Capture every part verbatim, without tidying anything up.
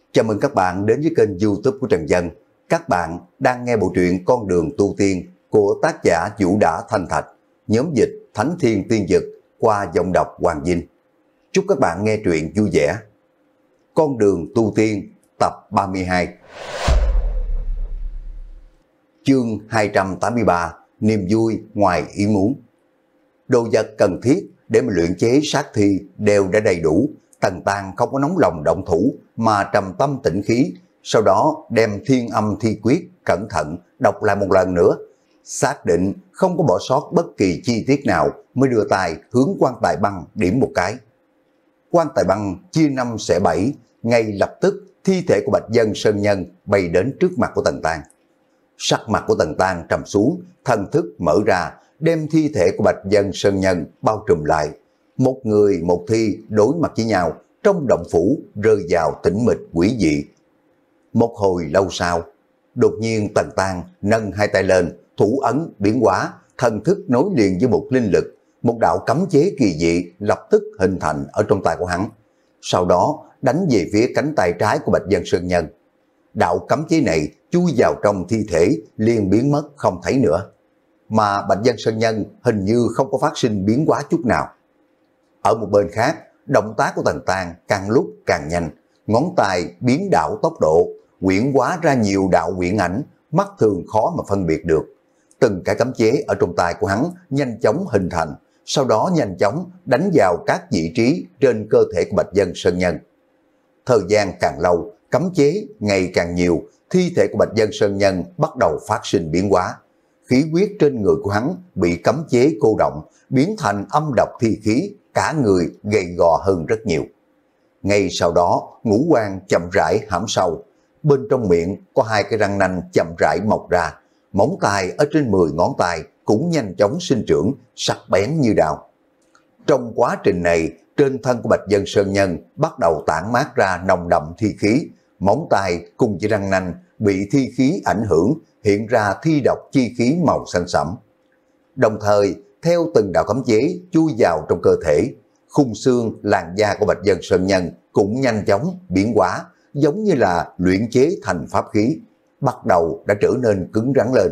Chào mừng các bạn đến với kênh YouTube của Trần Dân. Các bạn đang nghe bộ truyện Con đường tu tiên của tác giả Vũ Đã Thanh Thạch, nhóm dịch Thánh Thiên Tiên Dực qua giọng đọc Hoàng Vinh. Chúc các bạn nghe truyện vui vẻ. Con đường tu tiên tập ba mươi hai. Chương hai trăm tám mươi ba. Niềm vui ngoài ý muốn. Đồ vật cần thiết để mà luyện chế sát thi đều đã đầy đủ. Tần Tàng không có nóng lòng động thủ mà trầm tâm tĩnh khí, sau đó đem thiên âm thi quyết cẩn thận đọc lại một lần nữa, xác định không có bỏ sót bất kỳ chi tiết nào mới đưa tay hướng quan tài băng điểm một cái. Quan tài băng chia năm xẻ bảy, ngay lập tức thi thể của Bạch Dân Sơn Nhân bay đến trước mặt của Tần Tàng. Sắc mặt của Tần Tàng trầm xuống, thần thức mở ra, đem thi thể của Bạch Dân Sơn Nhân bao trùm lại. Một người một thi đối mặt với nhau, trong động phủ rơi vào tĩnh mịch quỷ dị. Một hồi lâu sau, đột nhiên Tần Tàng nâng hai tay lên, thủ ấn biến hóa, thần thức nối liền với một linh lực, một đạo cấm chế kỳ dị lập tức hình thành ở trong tay của hắn. Sau đó đánh về phía cánh tay trái của Bạch Dân Sơn Nhân. Đạo cấm chế này chui vào trong thi thể liền biến mất không thấy nữa. Mà Bạch Dân Sơn Nhân hình như không có phát sinh biến hóa chút nào. Ở một bên khác, động tác của Tần Tàng càng lúc càng nhanh, ngón tay biến đảo tốc độ, quyển hóa ra nhiều đạo quyển ảnh, mắt thường khó mà phân biệt được. Từng cái cấm chế ở trong tay của hắn nhanh chóng hình thành, sau đó nhanh chóng đánh vào các vị trí trên cơ thể của Bạch Dân Sơn Nhân. Thời gian càng lâu, cấm chế ngày càng nhiều, thi thể của Bạch Dân Sơn Nhân bắt đầu phát sinh biến hóa. Khí huyết trên người của hắn bị cấm chế cô động, biến thành âm độc thi khí, cả người gầy gò hơn rất nhiều. Ngay sau đó, ngũ quan chậm rãi hãm sâu, bên trong miệng có hai cái răng nanh chậm rãi mọc ra, móng tay ở trên mười ngón tay cũng nhanh chóng sinh trưởng, sắc bén như đao. Trong quá trình này, trên thân của Bạch Dân Sơn Nhân bắt đầu tản mát ra nồng đậm thi khí, móng tay cùng với răng nanh bị thi khí ảnh hưởng, hiện ra thi độc chi khí màu xanh sẫm. Đồng thời, theo từng đạo cấm chế chui vào trong cơ thể, khung xương, làn da của Bạch Dân Sơn Nhân cũng nhanh chóng biến hóa, giống như là luyện chế thành pháp khí, bắt đầu đã trở nên cứng rắn lên.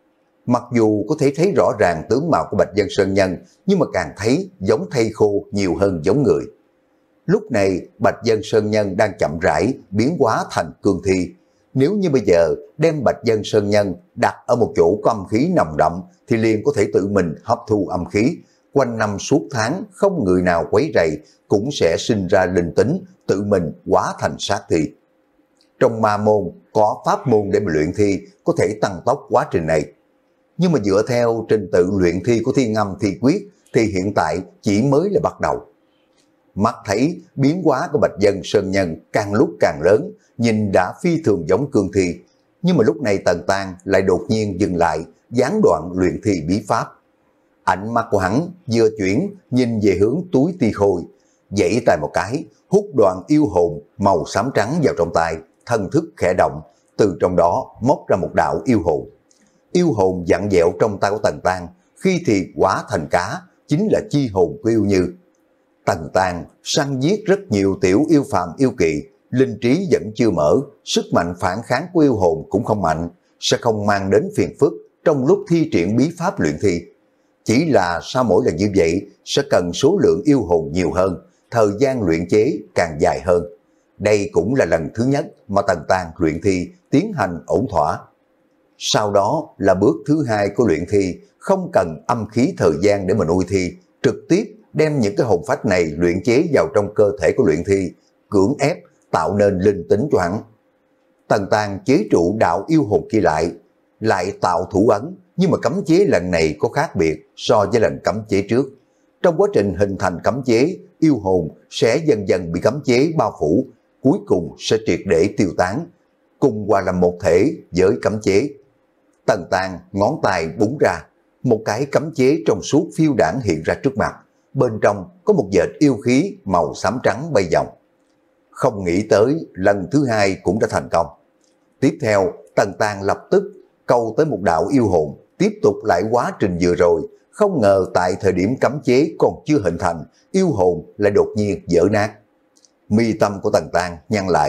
Mặc dù có thể thấy rõ ràng tướng mạo của Bạch Dân Sơn Nhân, nhưng mà càng thấy giống thây khô nhiều hơn giống người. Lúc này, Bạch Dân Sơn Nhân đang chậm rãi biến hóa thành cương thi. Nếu như bây giờ đem Bạch Dân Sơn Nhân đặt ở một chỗ có âm khí nồng đậm thì liền có thể tự mình hấp thu âm khí, quanh năm suốt tháng không người nào quấy rầy, cũng sẽ sinh ra linh tính, tự mình hóa thành sát thi. Trong ma môn có pháp môn để mà luyện thi có thể tăng tốc quá trình này. Nhưng mà dựa theo trình tự luyện thi của thiên âm thi quyết thì hiện tại chỉ mới là bắt đầu. Mắt thấy biến hóa của Bạch Dân Sơn Nhân càng lúc càng lớn, nhìn đã phi thường giống cương thi. Nhưng mà lúc này Tần Tàng lại đột nhiên dừng lại, gián đoạn luyện thi bí pháp. Ánh mắt của hắn vừa chuyển, nhìn về hướng túi ti khôi, giãy tay một cái, hút đoạn yêu hồn màu xám trắng vào trong tay, thân thức khẽ động, từ trong đó móc ra một đạo yêu hồn. Yêu hồn dặn dẹo trong tay của Tần Tàng, khi thì hóa thành cá, chính là chi hồn của yêu như. Tần Tàng săn giết rất nhiều tiểu yêu phàm yêu kỵ, linh trí vẫn chưa mở, sức mạnh phản kháng của yêu hồn cũng không mạnh, sẽ không mang đến phiền phức trong lúc thi triển bí pháp luyện thi. Chỉ là sau mỗi lần như vậy sẽ cần số lượng yêu hồn nhiều hơn, thời gian luyện chế càng dài hơn. Đây cũng là lần thứ nhất mà Tần Tàng luyện thi tiến hành ổn thỏa. Sau đó là bước thứ hai của luyện thi, không cần âm khí thời gian để mà nuôi thi, trực tiếp đem những cái hồn phách này luyện chế vào trong cơ thể của luyện thi, cưỡng ép tạo nên linh tính cho hắn. Tần Tàng chế trụ đạo yêu hồn kia lại, lại tạo thủ ấn, nhưng mà cấm chế lần này có khác biệt so với lần cấm chế trước. Trong quá trình hình thành cấm chế, yêu hồn sẽ dần dần bị cấm chế bao phủ, cuối cùng sẽ triệt để tiêu tán, cùng hòa làm một thể với cấm chế. Tần Tàng ngón tay búng ra, một cái cấm chế trong suốt phiêu đảng hiện ra trước mặt, bên trong có một vệt yêu khí màu xám trắng bay vòng. Không nghĩ tới lần thứ hai cũng đã thành công. Tiếp theo, Tần Tàng lập tức câu tới một đạo yêu hồn, tiếp tục lại quá trình vừa rồi. Không ngờ tại thời điểm cấm chế còn chưa hình thành, yêu hồn lại đột nhiên vỡ nát. Mi tâm của Tần Tàng nhăn lại,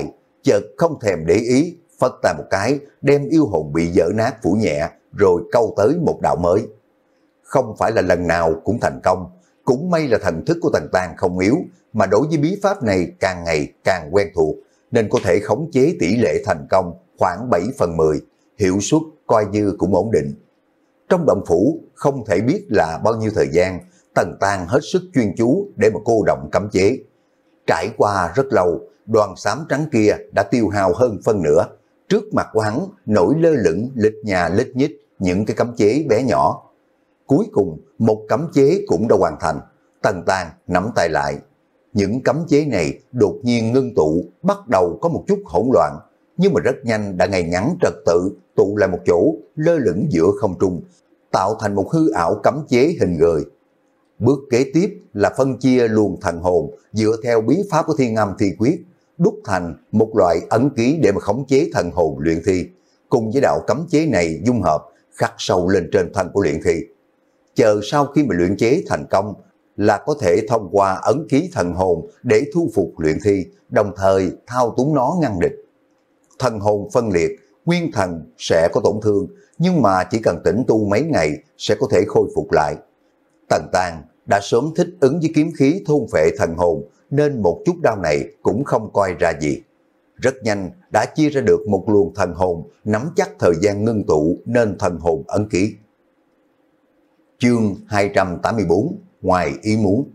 chợt không thèm để ý, phất tay một cái, đem yêu hồn bị dỡ nát phủ nhẹ, rồi câu tới một đạo mới. Không phải là lần nào cũng thành công, cũng may là thần thức của Tần Tang không yếu, mà đối với bí pháp này càng ngày càng quen thuộc, nên có thể khống chế tỷ lệ thành công khoảng bảy phần mười, hiệu suất coi như cũng ổn định. Trong động phủ không thể biết là bao nhiêu thời gian, Tần Tang hết sức chuyên chú để mà cô động cấm chế. Trải qua rất lâu, đoàn xám trắng kia đã tiêu hao hơn phân nửa. Trước mặt của hắn nổi lơ lửng lít nhà lít nhít những cái cấm chế bé nhỏ. Cuối cùng một cấm chế cũng đã hoàn thành. Tần Tang nắm tay lại. Những cấm chế này đột nhiên ngưng tụ, bắt đầu có một chút hỗn loạn, nhưng mà rất nhanh đã ngày ngắn trật tự tụ lại một chỗ, lơ lửng giữa không trung, tạo thành một hư ảo cấm chế hình người. Bước kế tiếp là phân chia luồng thần hồn dựa theo bí pháp của Thiên Âm Thi Quyết, đúc thành một loại ấn ký để mà khống chế thần hồn luyện thi, cùng với đạo cấm chế này dung hợp, khắc sâu lên trên thân của luyện thi. Chờ sau khi mà luyện chế thành công là có thể thông qua ấn ký thần hồn để thu phục luyện thi, đồng thời thao túng nó ngăn địch. Thần hồn phân liệt, nguyên thần sẽ có tổn thương, nhưng mà chỉ cần tĩnh tu mấy ngày sẽ có thể khôi phục lại. Tần Tang đã sớm thích ứng với kiếm khí thôn phệ thần hồn, nên một chút đau này cũng không coi ra gì. Rất nhanh đã chia ra được một luồng thần hồn, nắm chắc thời gian ngưng tụ nên thần hồn ấn ký. Chương hai trăm tám mươi bốn, ngoài ý muốn.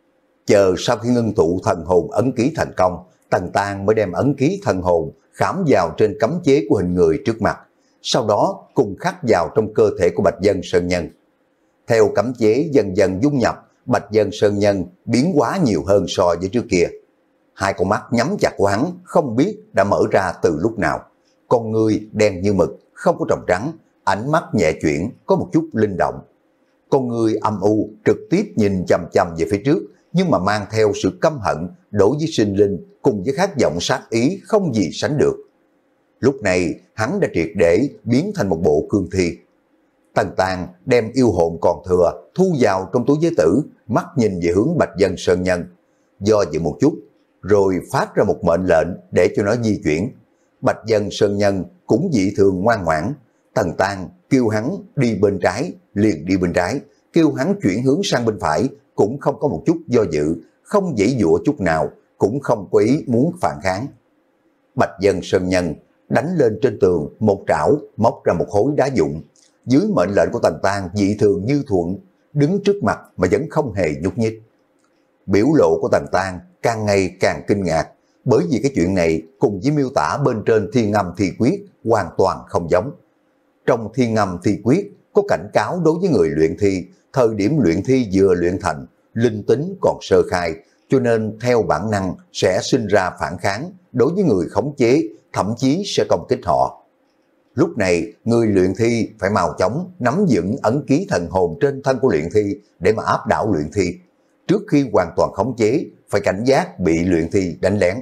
Chờ sau khi ngưng tụ thần hồn ấn ký thành công, Tần Tang mới đem ấn ký thần hồn khảm vào trên cấm chế của hình người trước mặt, sau đó cùng khắc vào trong cơ thể của Bạch Dân Sơn Nhân. Theo cấm chế dần dần dung nhập, Bạch Dân Sơn Nhân biến hóa nhiều hơn so với trước kia. Hai con mắt nhắm chặt của hắn không biết đã mở ra từ lúc nào. Con người đen như mực, không có tròng trắng, ánh mắt nhẹ chuyển, có một chút linh động. Con người âm u trực tiếp nhìn chằm chằm về phía trước, nhưng mà mang theo sự căm hận đối với sinh linh cùng với khát vọng sát ý không gì sánh được. Lúc này hắn đã triệt để biến thành một bộ cương thi. Tần Tang đem yêu hồn còn thừa thu vào trong túi giới tử, mắt nhìn về hướng Bạch Dân Sơn Nhân, do dự một chút, rồi phát ra một mệnh lệnh để cho nó di chuyển. Bạch Dân Sơn Nhân cũng dị thường ngoan ngoãn. Tần Tang kêu hắn đi bên trái, liền đi bên trái, kêu hắn chuyển hướng sang bên phải, cũng không có một chút do dự, không giãy giụa chút nào, cũng không có ý muốn phản kháng. Bạch Dân Sơn Nhân đánh lên trên tường một trảo, móc ra một khối đá dụng. Dưới mệnh lệnh của Tần Tang dị thường như thuận, đứng trước mặt mà vẫn không hề nhúc nhích. Biểu lộ của Tần Tang càng ngày càng kinh ngạc, bởi vì cái chuyện này cùng với miêu tả bên trên Thiên Âm Thi Quyết hoàn toàn không giống. Trong Thiên Âm Thi Quyết có cảnh cáo đối với người luyện thi, thời điểm luyện thi vừa luyện thành, linh tính còn sơ khai, cho nên theo bản năng sẽ sinh ra phản kháng đối với người khống chế, thậm chí sẽ công kích họ. Lúc này, người luyện thi phải mau chóng nắm vững ấn ký thần hồn trên thân của luyện thi để mà áp đảo luyện thi. Trước khi hoàn toàn khống chế, phải cảnh giác bị luyện thi đánh lén.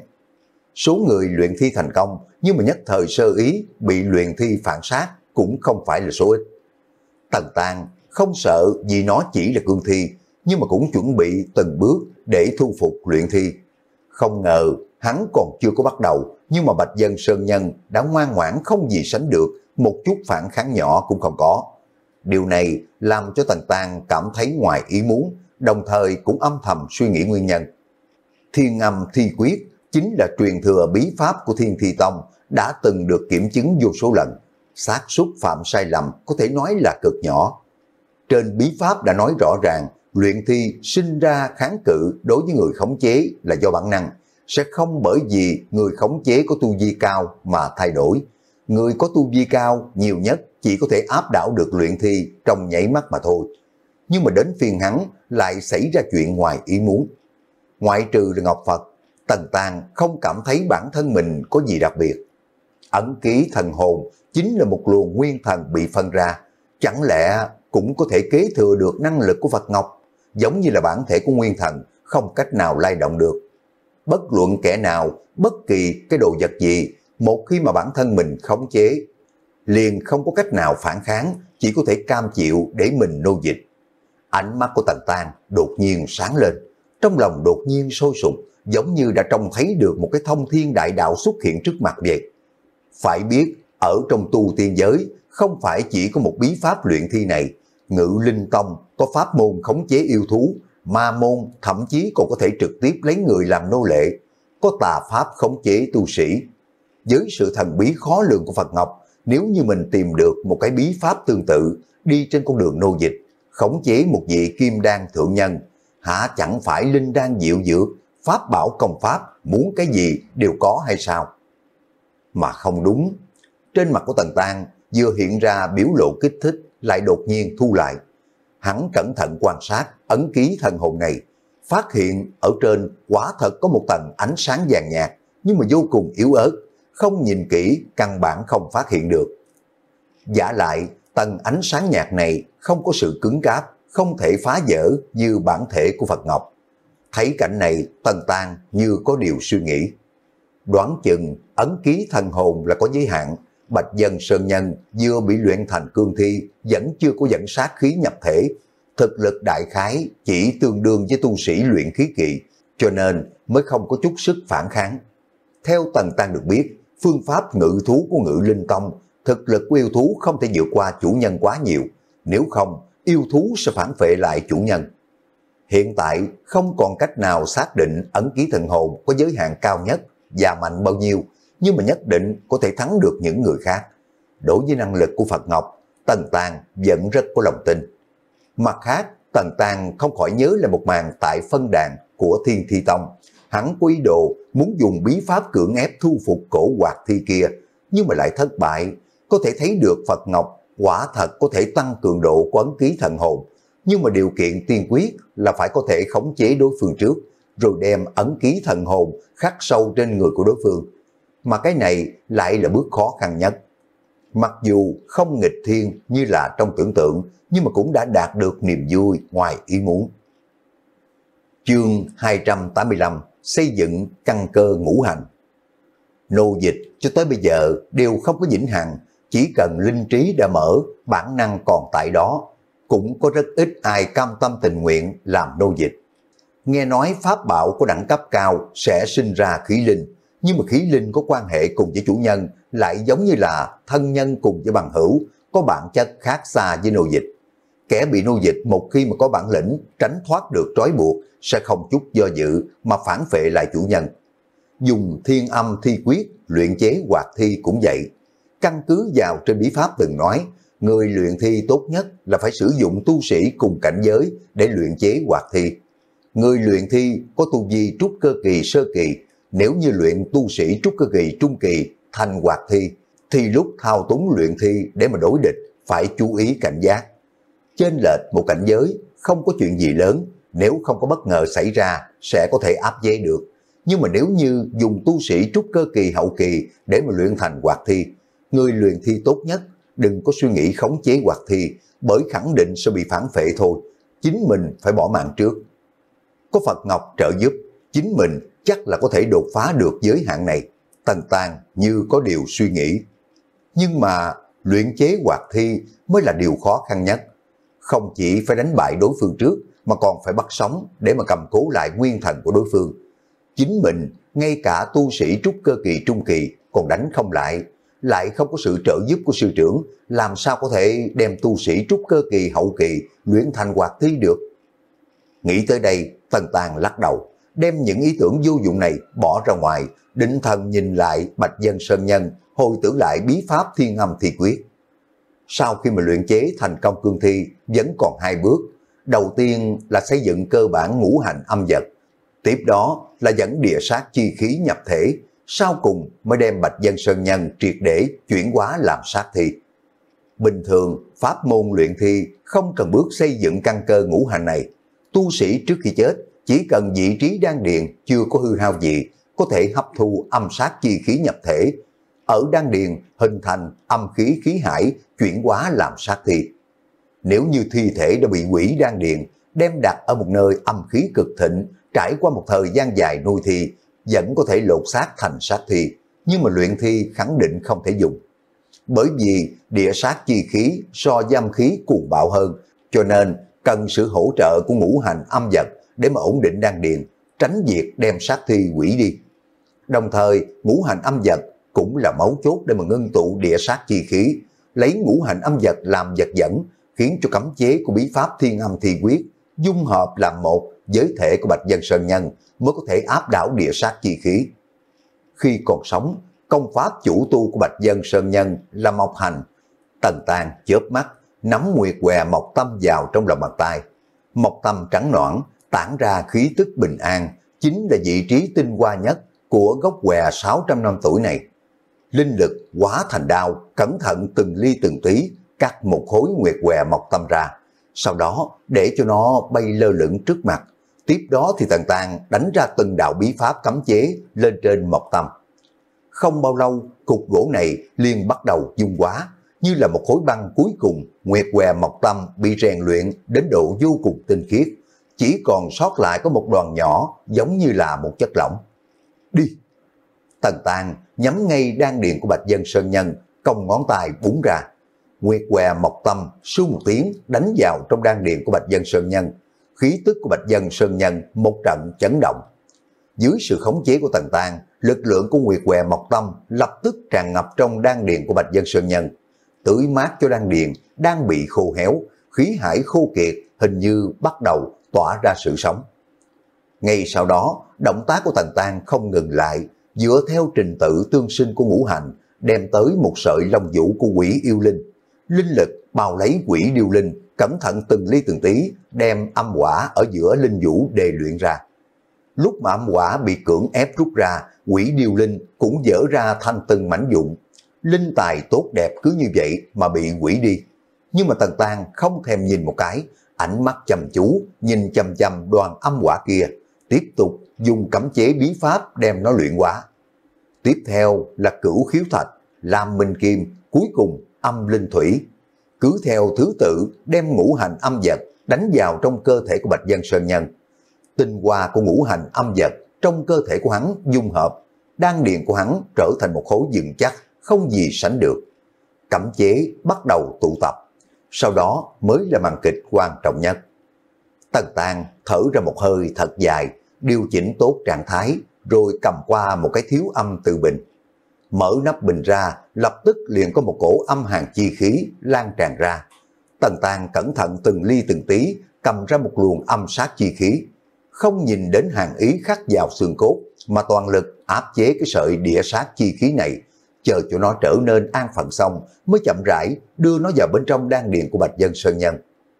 Số người luyện thi thành công, nhưng mà nhất thời sơ ý bị luyện thi phản sát cũng không phải là số ít. Tần Tang không sợ vì nó chỉ là cương thi, nhưng mà cũng chuẩn bị từng bước để thu phục luyện thi. Không ngờ hắn còn chưa có bắt đầu, nhưng mà Bạch Dân Sơn Nhân đã ngoan ngoãn không gì sánh được, một chút phản kháng nhỏ cũng không có. Điều này làm cho Tần Tang cảm thấy ngoài ý muốn, đồng thời cũng âm thầm suy nghĩ nguyên nhân. Thiên Âm Thi Quyết chính là truyền thừa bí pháp của Thiên Thi Tông, đã từng được kiểm chứng vô số lần. Xác suất phạm sai lầm có thể nói là cực nhỏ. Trên bí pháp đã nói rõ ràng, luyện thi sinh ra kháng cự đối với người khống chế là do bản năng, sẽ không bởi vì người khống chế có tu vi cao mà thay đổi. Người có tu vi cao nhiều nhất chỉ có thể áp đảo được luyện thi trong nháy mắt mà thôi. Nhưng mà đến phiên hắn lại xảy ra chuyện ngoài ý muốn. Ngoại trừ là Ngọc Phật, Tần Tang không cảm thấy bản thân mình có gì đặc biệt. Ấn ký thần hồn chính là một luồng nguyên thần bị phân ra, chẳng lẽ cũng có thể kế thừa được năng lực của Phật Ngọc, giống như là bản thể của nguyên thần, không cách nào lay động được. Bất luận kẻ nào, bất kỳ cái đồ vật gì, một khi mà bản thân mình khống chế, liền không có cách nào phản kháng, chỉ có thể cam chịu để mình nô dịch. Ánh mắt của Tần Tang đột nhiên sáng lên, trong lòng đột nhiên sôi sục, giống như đã trông thấy được một cái thông thiên đại đạo xuất hiện trước mặt vậy. Phải biết, ở trong tu tiên giới, không phải chỉ có một bí pháp luyện thi này, Ngự Linh Tông có pháp môn khống chế yêu thú, ma môn thậm chí còn có thể trực tiếp lấy người làm nô lệ, có tà pháp khống chế tu sĩ. Với sự thần bí khó lường của Phật Ngọc, nếu như mình tìm được một cái bí pháp tương tự, đi trên con đường nô dịch, khống chế một vị kim đan thượng nhân, hả chẳng phải linh đan diệu dược, pháp bảo công pháp, muốn cái gì đều có hay sao? Mà không đúng, trên mặt của Tần Tang vừa hiện ra biểu lộ kích thích, lại đột nhiên thu lại. Hắn cẩn thận quan sát ấn ký thần hồn này, phát hiện ở trên quả thật có một tầng ánh sáng vàng nhạt, nhưng mà vô cùng yếu ớt, không nhìn kỹ căn bản không phát hiện được. Giả lại, tầng ánh sáng nhạt này không có sự cứng cáp, không thể phá vỡ như bản thể của Phật Ngọc. Thấy cảnh này, Tần Tang như có điều suy nghĩ. Đoán chừng ấn ký thần hồn là có giới hạn, Bạch Dân Sơn Nhân vừa bị luyện thành cương thi, vẫn chưa có dẫn sát khí nhập thể. Thực lực đại khái chỉ tương đương với tu sĩ luyện khí kỵ, cho nên mới không có chút sức phản kháng. Theo Tần Tang được biết, phương pháp ngự thú của Ngự Linh Tông, thực lực của yêu thú không thể vượt qua chủ nhân quá nhiều, nếu không, yêu thú sẽ phản phệ lại chủ nhân. Hiện tại không còn cách nào xác định ấn ký thần hồn có giới hạn cao nhất và mạnh bao nhiêu, nhưng mà nhất định có thể thắng được những người khác. Đối với năng lực của Phật Ngọc, Tần Tang vẫn rất có lòng tin. Mặt khác, Tần Tang không khỏi nhớ là một màn tại phân đàn của Thiên Thi Tông. Hắn có ý đồ muốn dùng bí pháp cưỡng ép thu phục cổ hoạt thi kia, nhưng mà lại thất bại. Có thể thấy được Phật Ngọc quả thật có thể tăng cường độ của ấn ký thần hồn, nhưng mà điều kiện tiên quyết là phải có thể khống chế đối phương trước, rồi đem ấn ký thần hồn khắc sâu trên người của đối phương. Mà cái này lại là bước khó khăn nhất. Mặc dù không nghịch thiên như là trong tưởng tượng, nhưng mà cũng đã đạt được niềm vui ngoài ý muốn. Chương hai trăm tám mươi lăm, xây dựng căn cơ ngũ hành. Nô dịch cho tới bây giờ đều không có vĩnh hằng, chỉ cần linh trí đã mở, bản năng còn tại đó, cũng có rất ít ai cam tâm tình nguyện làm nô dịch. Nghe nói pháp bảo của đẳng cấp cao sẽ sinh ra khí linh, nhưng mà khí linh có quan hệ cùng với chủ nhân lại giống như là thân nhân cùng với bằng hữu, có bản chất khác xa với nô dịch. Kẻ bị nô dịch một khi mà có bản lĩnh tránh thoát được trói buộc sẽ không chút do dự mà phản phệ lại chủ nhân. Dùng thiên âm thi quyết luyện chế hoạt thi cũng vậy. Căn cứ vào trên bí pháp từng nói, người luyện thi tốt nhất là phải sử dụng tu sĩ cùng cảnh giới để luyện chế hoạt thi. Người luyện thi có tu vi trúc cơ kỳ sơ kỳ, nếu như luyện tu sĩ trúc cơ kỳ trung kỳ thành hoạt thi, thì lúc thao túng luyện thi để mà đối địch phải chú ý cảnh giác. Chênh lệch một cảnh giới không có chuyện gì lớn, nếu không có bất ngờ xảy ra sẽ có thể áp chế được. Nhưng mà nếu như dùng tu sĩ trúc cơ kỳ hậu kỳ để mà luyện thành hoạt thi, người luyện thi tốt nhất đừng có suy nghĩ khống chế hoạt thi, bởi khẳng định sẽ bị phản phệ thôi, chính mình phải bỏ mạng trước. Có Phật Ngọc trợ giúp, chính mình chắc là có thể đột phá được giới hạn này. Tần Tang như có điều suy nghĩ. Nhưng mà luyện chế hoạt thi mới là điều khó khăn nhất. Không chỉ phải đánh bại đối phương trước, mà còn phải bắt sống để mà cầm cố lại nguyên thần của đối phương. Chính mình, ngay cả tu sĩ trúc cơ kỳ trung kỳ còn đánh không lại, lại không có sự trợ giúp của sư trưởng, làm sao có thể đem tu sĩ trúc cơ kỳ hậu kỳ luyện thành hoạt thi được. Nghĩ tới đây, Tần Tang lắc đầu, đem những ý tưởng vô dụng này bỏ ra ngoài, định thần nhìn lại Bạch Dân Sơn Nhân, hồi tưởng lại bí pháp thiên âm thi quyết. Sau khi mà luyện chế thành công cương thi, vẫn còn hai bước. Đầu tiên là xây dựng cơ bản ngũ hành âm vật, tiếp đó là dẫn địa sát chi khí nhập thể, sau cùng mới đem Bạch Dân Sơn Nhân triệt để chuyển hóa làm sát thi. Bình thường, pháp môn luyện thi không cần bước xây dựng căn cơ ngũ hành này. Tu sĩ trước khi chết, chỉ cần vị trí đan điền chưa có hư hao gì, có thể hấp thu âm sát chi khí nhập thể. Ở đan điền hình thành âm khí khí hải, chuyển hóa làm sát thi. Nếu như thi thể đã bị hủy đan điền, đem đặt ở một nơi âm khí cực thịnh, trải qua một thời gian dài nuôi thi, vẫn có thể lột xác thành sát thi, nhưng mà luyện thi khẳng định không thể dùng. Bởi vì địa sát chi khí so với âm khí cuồng bạo hơn, cho nên cần sự hỗ trợ của ngũ hành âm vật để mà ổn định đan điền, tránh việc đem sát thi hủy đi. Đồng thời, ngũ hành âm vật cũng là mấu chốt để mà ngưng tụ địa sát chi khí, lấy ngũ hành âm vật làm vật dẫn, khiến cho cấm chế của bí pháp thiên âm thi quyết dung hợp làm một với thể của Bạch Dân Sơn Nhân mới có thể áp đảo địa sát chi khí. Khi còn sống, công pháp chủ tu của Bạch Dân Sơn Nhân là Mộc Hành. Tần Tàn chớp mắt, nắm nguyệt què Mộc Tâm vào trong lòng bàn tay. Mộc Tâm trắng nõn, tản ra khí tức bình an, chính là vị trí tinh hoa nhất của gốc què sáu trăm năm tuổi này. Linh lực hóa thành đao, cẩn thận từng ly từng tí, cắt một khối nguyệt què Mộc Tâm ra. Sau đó để cho nó bay lơ lửng trước mặt. Tiếp đó thì Tần Tàn đánh ra từng đạo bí pháp cấm chế lên trên Mộc Tâm. Không bao lâu, cục gỗ này liền bắt đầu dung hóa, như là một khối băng cuối cùng. Nguyệt què Mộc Tâm bị rèn luyện đến độ vô cùng tinh khiết, chỉ còn sót lại có một đoàn nhỏ giống như là một chất lỏng. Đi! Tần Tàn nhắm ngay đan điền của Bạch Dân Sơn Nhân, cong ngón tay búng ra. Nguyệt què Mộc Tâm su một tiếng đánh vào trong đan điền của Bạch Dân Sơn Nhân. Khí tức của Bạch Dân Sơn Nhân một trận chấn động. Dưới sự khống chế của Tần Tàn, lực lượng của Nguyệt què Mộc Tâm lập tức tràn ngập trong đan điền của Bạch Dân Sơn Nhân, tưới mát cho đan điền đang bị khô héo, khí hải khô kiệt hình như bắt đầu tỏa ra sự sống. Ngay sau đó, động tác của Tần Tàn không ngừng lại, dựa theo trình tự tương sinh của ngũ hành, đem tới một sợi lông vũ của quỷ yêu linh. Linh lực bao lấy quỷ điêu linh, cẩn thận từng ly từng tí, đem âm quả ở giữa linh vũ đề luyện ra. Lúc mà âm quả bị cưỡng ép rút ra, quỷ điêu linh cũng dỡ ra thành từng mảnh vụn. Linh tài tốt đẹp cứ như vậy mà bị hủy đi. Nhưng mà Tần Tàn không thèm nhìn một cái, ánh mắt chăm chú, nhìn chăm chăm đoàn âm quả kia, tiếp tục dùng cấm chế bí pháp đem nó luyện hóa. Tiếp theo là cửu khiếu thạch, lam minh kim, cuối cùng âm linh thủy. Cứ theo thứ tự đem ngũ hành âm vật đánh vào trong cơ thể của Bạch Dân Sơn Nhân. Tinh hoa của ngũ hành âm vật trong cơ thể của hắn dung hợp, đan điền của hắn trở thành một khối vững chắc, không gì sánh được. Cấm chế bắt đầu tụ tập, sau đó mới là màn kịch quan trọng nhất. Tần Tàn thở ra một hơi thật dài, điều chỉnh tốt trạng thái, rồi cầm qua một cái thiếu âm từ bình. Mở nắp bình ra, lập tức liền có một cổ âm hàn chi khí lan tràn ra. Tần Tàn cẩn thận từng ly từng tí, cầm ra một luồng âm sát chi khí. Không nhìn đến hàn ý khắc vào xương cốt, mà toàn lực áp chế cái sợi địa sát chi khí này, chờ cho nó trở nên an phận xong, mới chậm rãi đưa nó vào bên trong đan điền của Bạch Dân Sơn Nhân.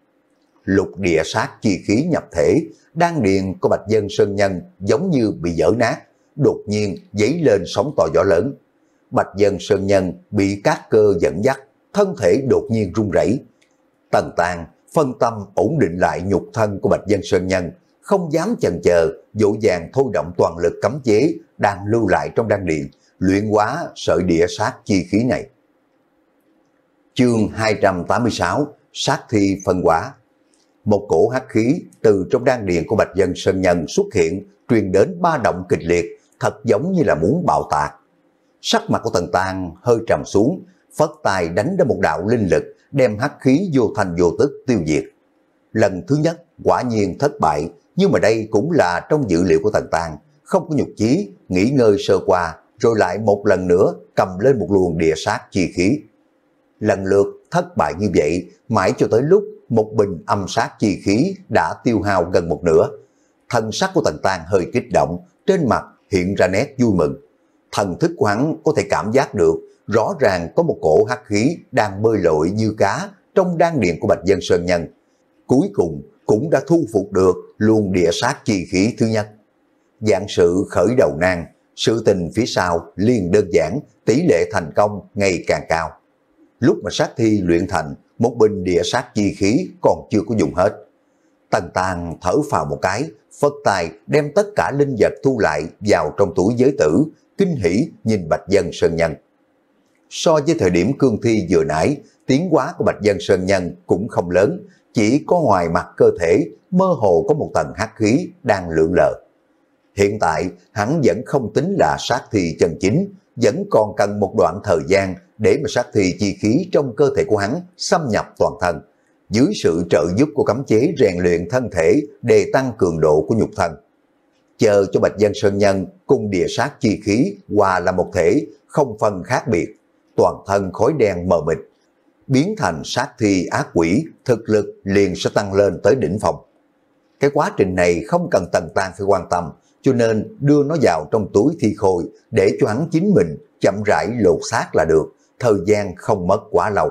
Lục địa sát chi khí nhập thể, đan điền của Bạch Dân Sơn Nhân giống như bị vỡ nát, đột nhiên dấy lên sóng to gió lớn. Bạch Dân Sơn Nhân bị các cơ dẫn dắt, thân thể đột nhiên run rẩy. Tần Tàn phân tâm ổn định lại nhục thân của Bạch Dân Sơn Nhân, không dám chần chờ, dỗ dàng thôi động toàn lực cấm chế đang lưu lại trong đan điền, luyện hóa sợi địa sát chi khí này. Chương hai trăm tám mươi sáu, sát thi phân hóa. Một cổ hắc khí từ trong đan điền của Bạch Dân Sơn Nhân xuất hiện, truyền đến ba động kịch liệt, thật giống như là muốn bạo tạc. Sắc mặt của Tần Tàn hơi trầm xuống, phất tay đánh ra một đạo linh lực, đem hắc khí vô thành vô tức tiêu diệt. Lần thứ nhất quả nhiên thất bại, nhưng mà đây cũng là trong dự liệu của Tần Tàn, không có nhục chí, nghỉ ngơi sơ qua, rồi lại một lần nữa cầm lên một luồng địa sát chi khí. Lần lượt thất bại như vậy, mãi cho tới lúc một bình âm sát chi khí đã tiêu hao gần một nửa. Thân sắc của Tần Tàn hơi kích động, trên mặt hiện ra nét vui mừng. Thần thức của hắn có thể cảm giác được, rõ ràng có một cổ hắc khí đang bơi lội như cá trong đan điền của Bạch Dân Sơn Nhân. Cuối cùng cũng đã thu phục được luồng địa sát chi khí thứ nhất. Dạng sự khởi đầu nan, sự tình phía sau liền đơn giản, tỷ lệ thành công ngày càng cao. Lúc mà sát thi luyện thành, một bình địa sát chi khí còn chưa có dùng hết. Tần Tàn thở phào một cái, phất tay đem tất cả linh vật thu lại vào trong túi giới tử, kinh hỉ nhìn Bạch Dân Sơn Nhân. So với thời điểm cương thi vừa nãy, tiến hóa của Bạch Dân Sơn Nhân cũng không lớn, chỉ có ngoài mặt cơ thể mơ hồ có một tầng hắc khí đang lượn lờ. Hiện tại hắn vẫn không tính là sát thi chân chính, vẫn còn cần một đoạn thời gian để mà sát thi chi khí trong cơ thể của hắn xâm nhập toàn thân, dưới sự trợ giúp của cấm chế rèn luyện thân thể để tăng cường độ của nhục thân. chờ cho Bạch Dân Sơn Nhân cùng địa sát chi khí hòa là một thể, không phân khác biệt, toàn thân khói đen mờ mịt, biến thành sát thi ác quỷ, thực lực liền sẽ tăng lên tới đỉnh phong. Cái quá trình này không cần Tần Tang phải quan tâm, cho nên đưa nó vào trong túi thi khôi để cho hắn chính mình chậm rãi lột xác là được, thời gian không mất quá lâu.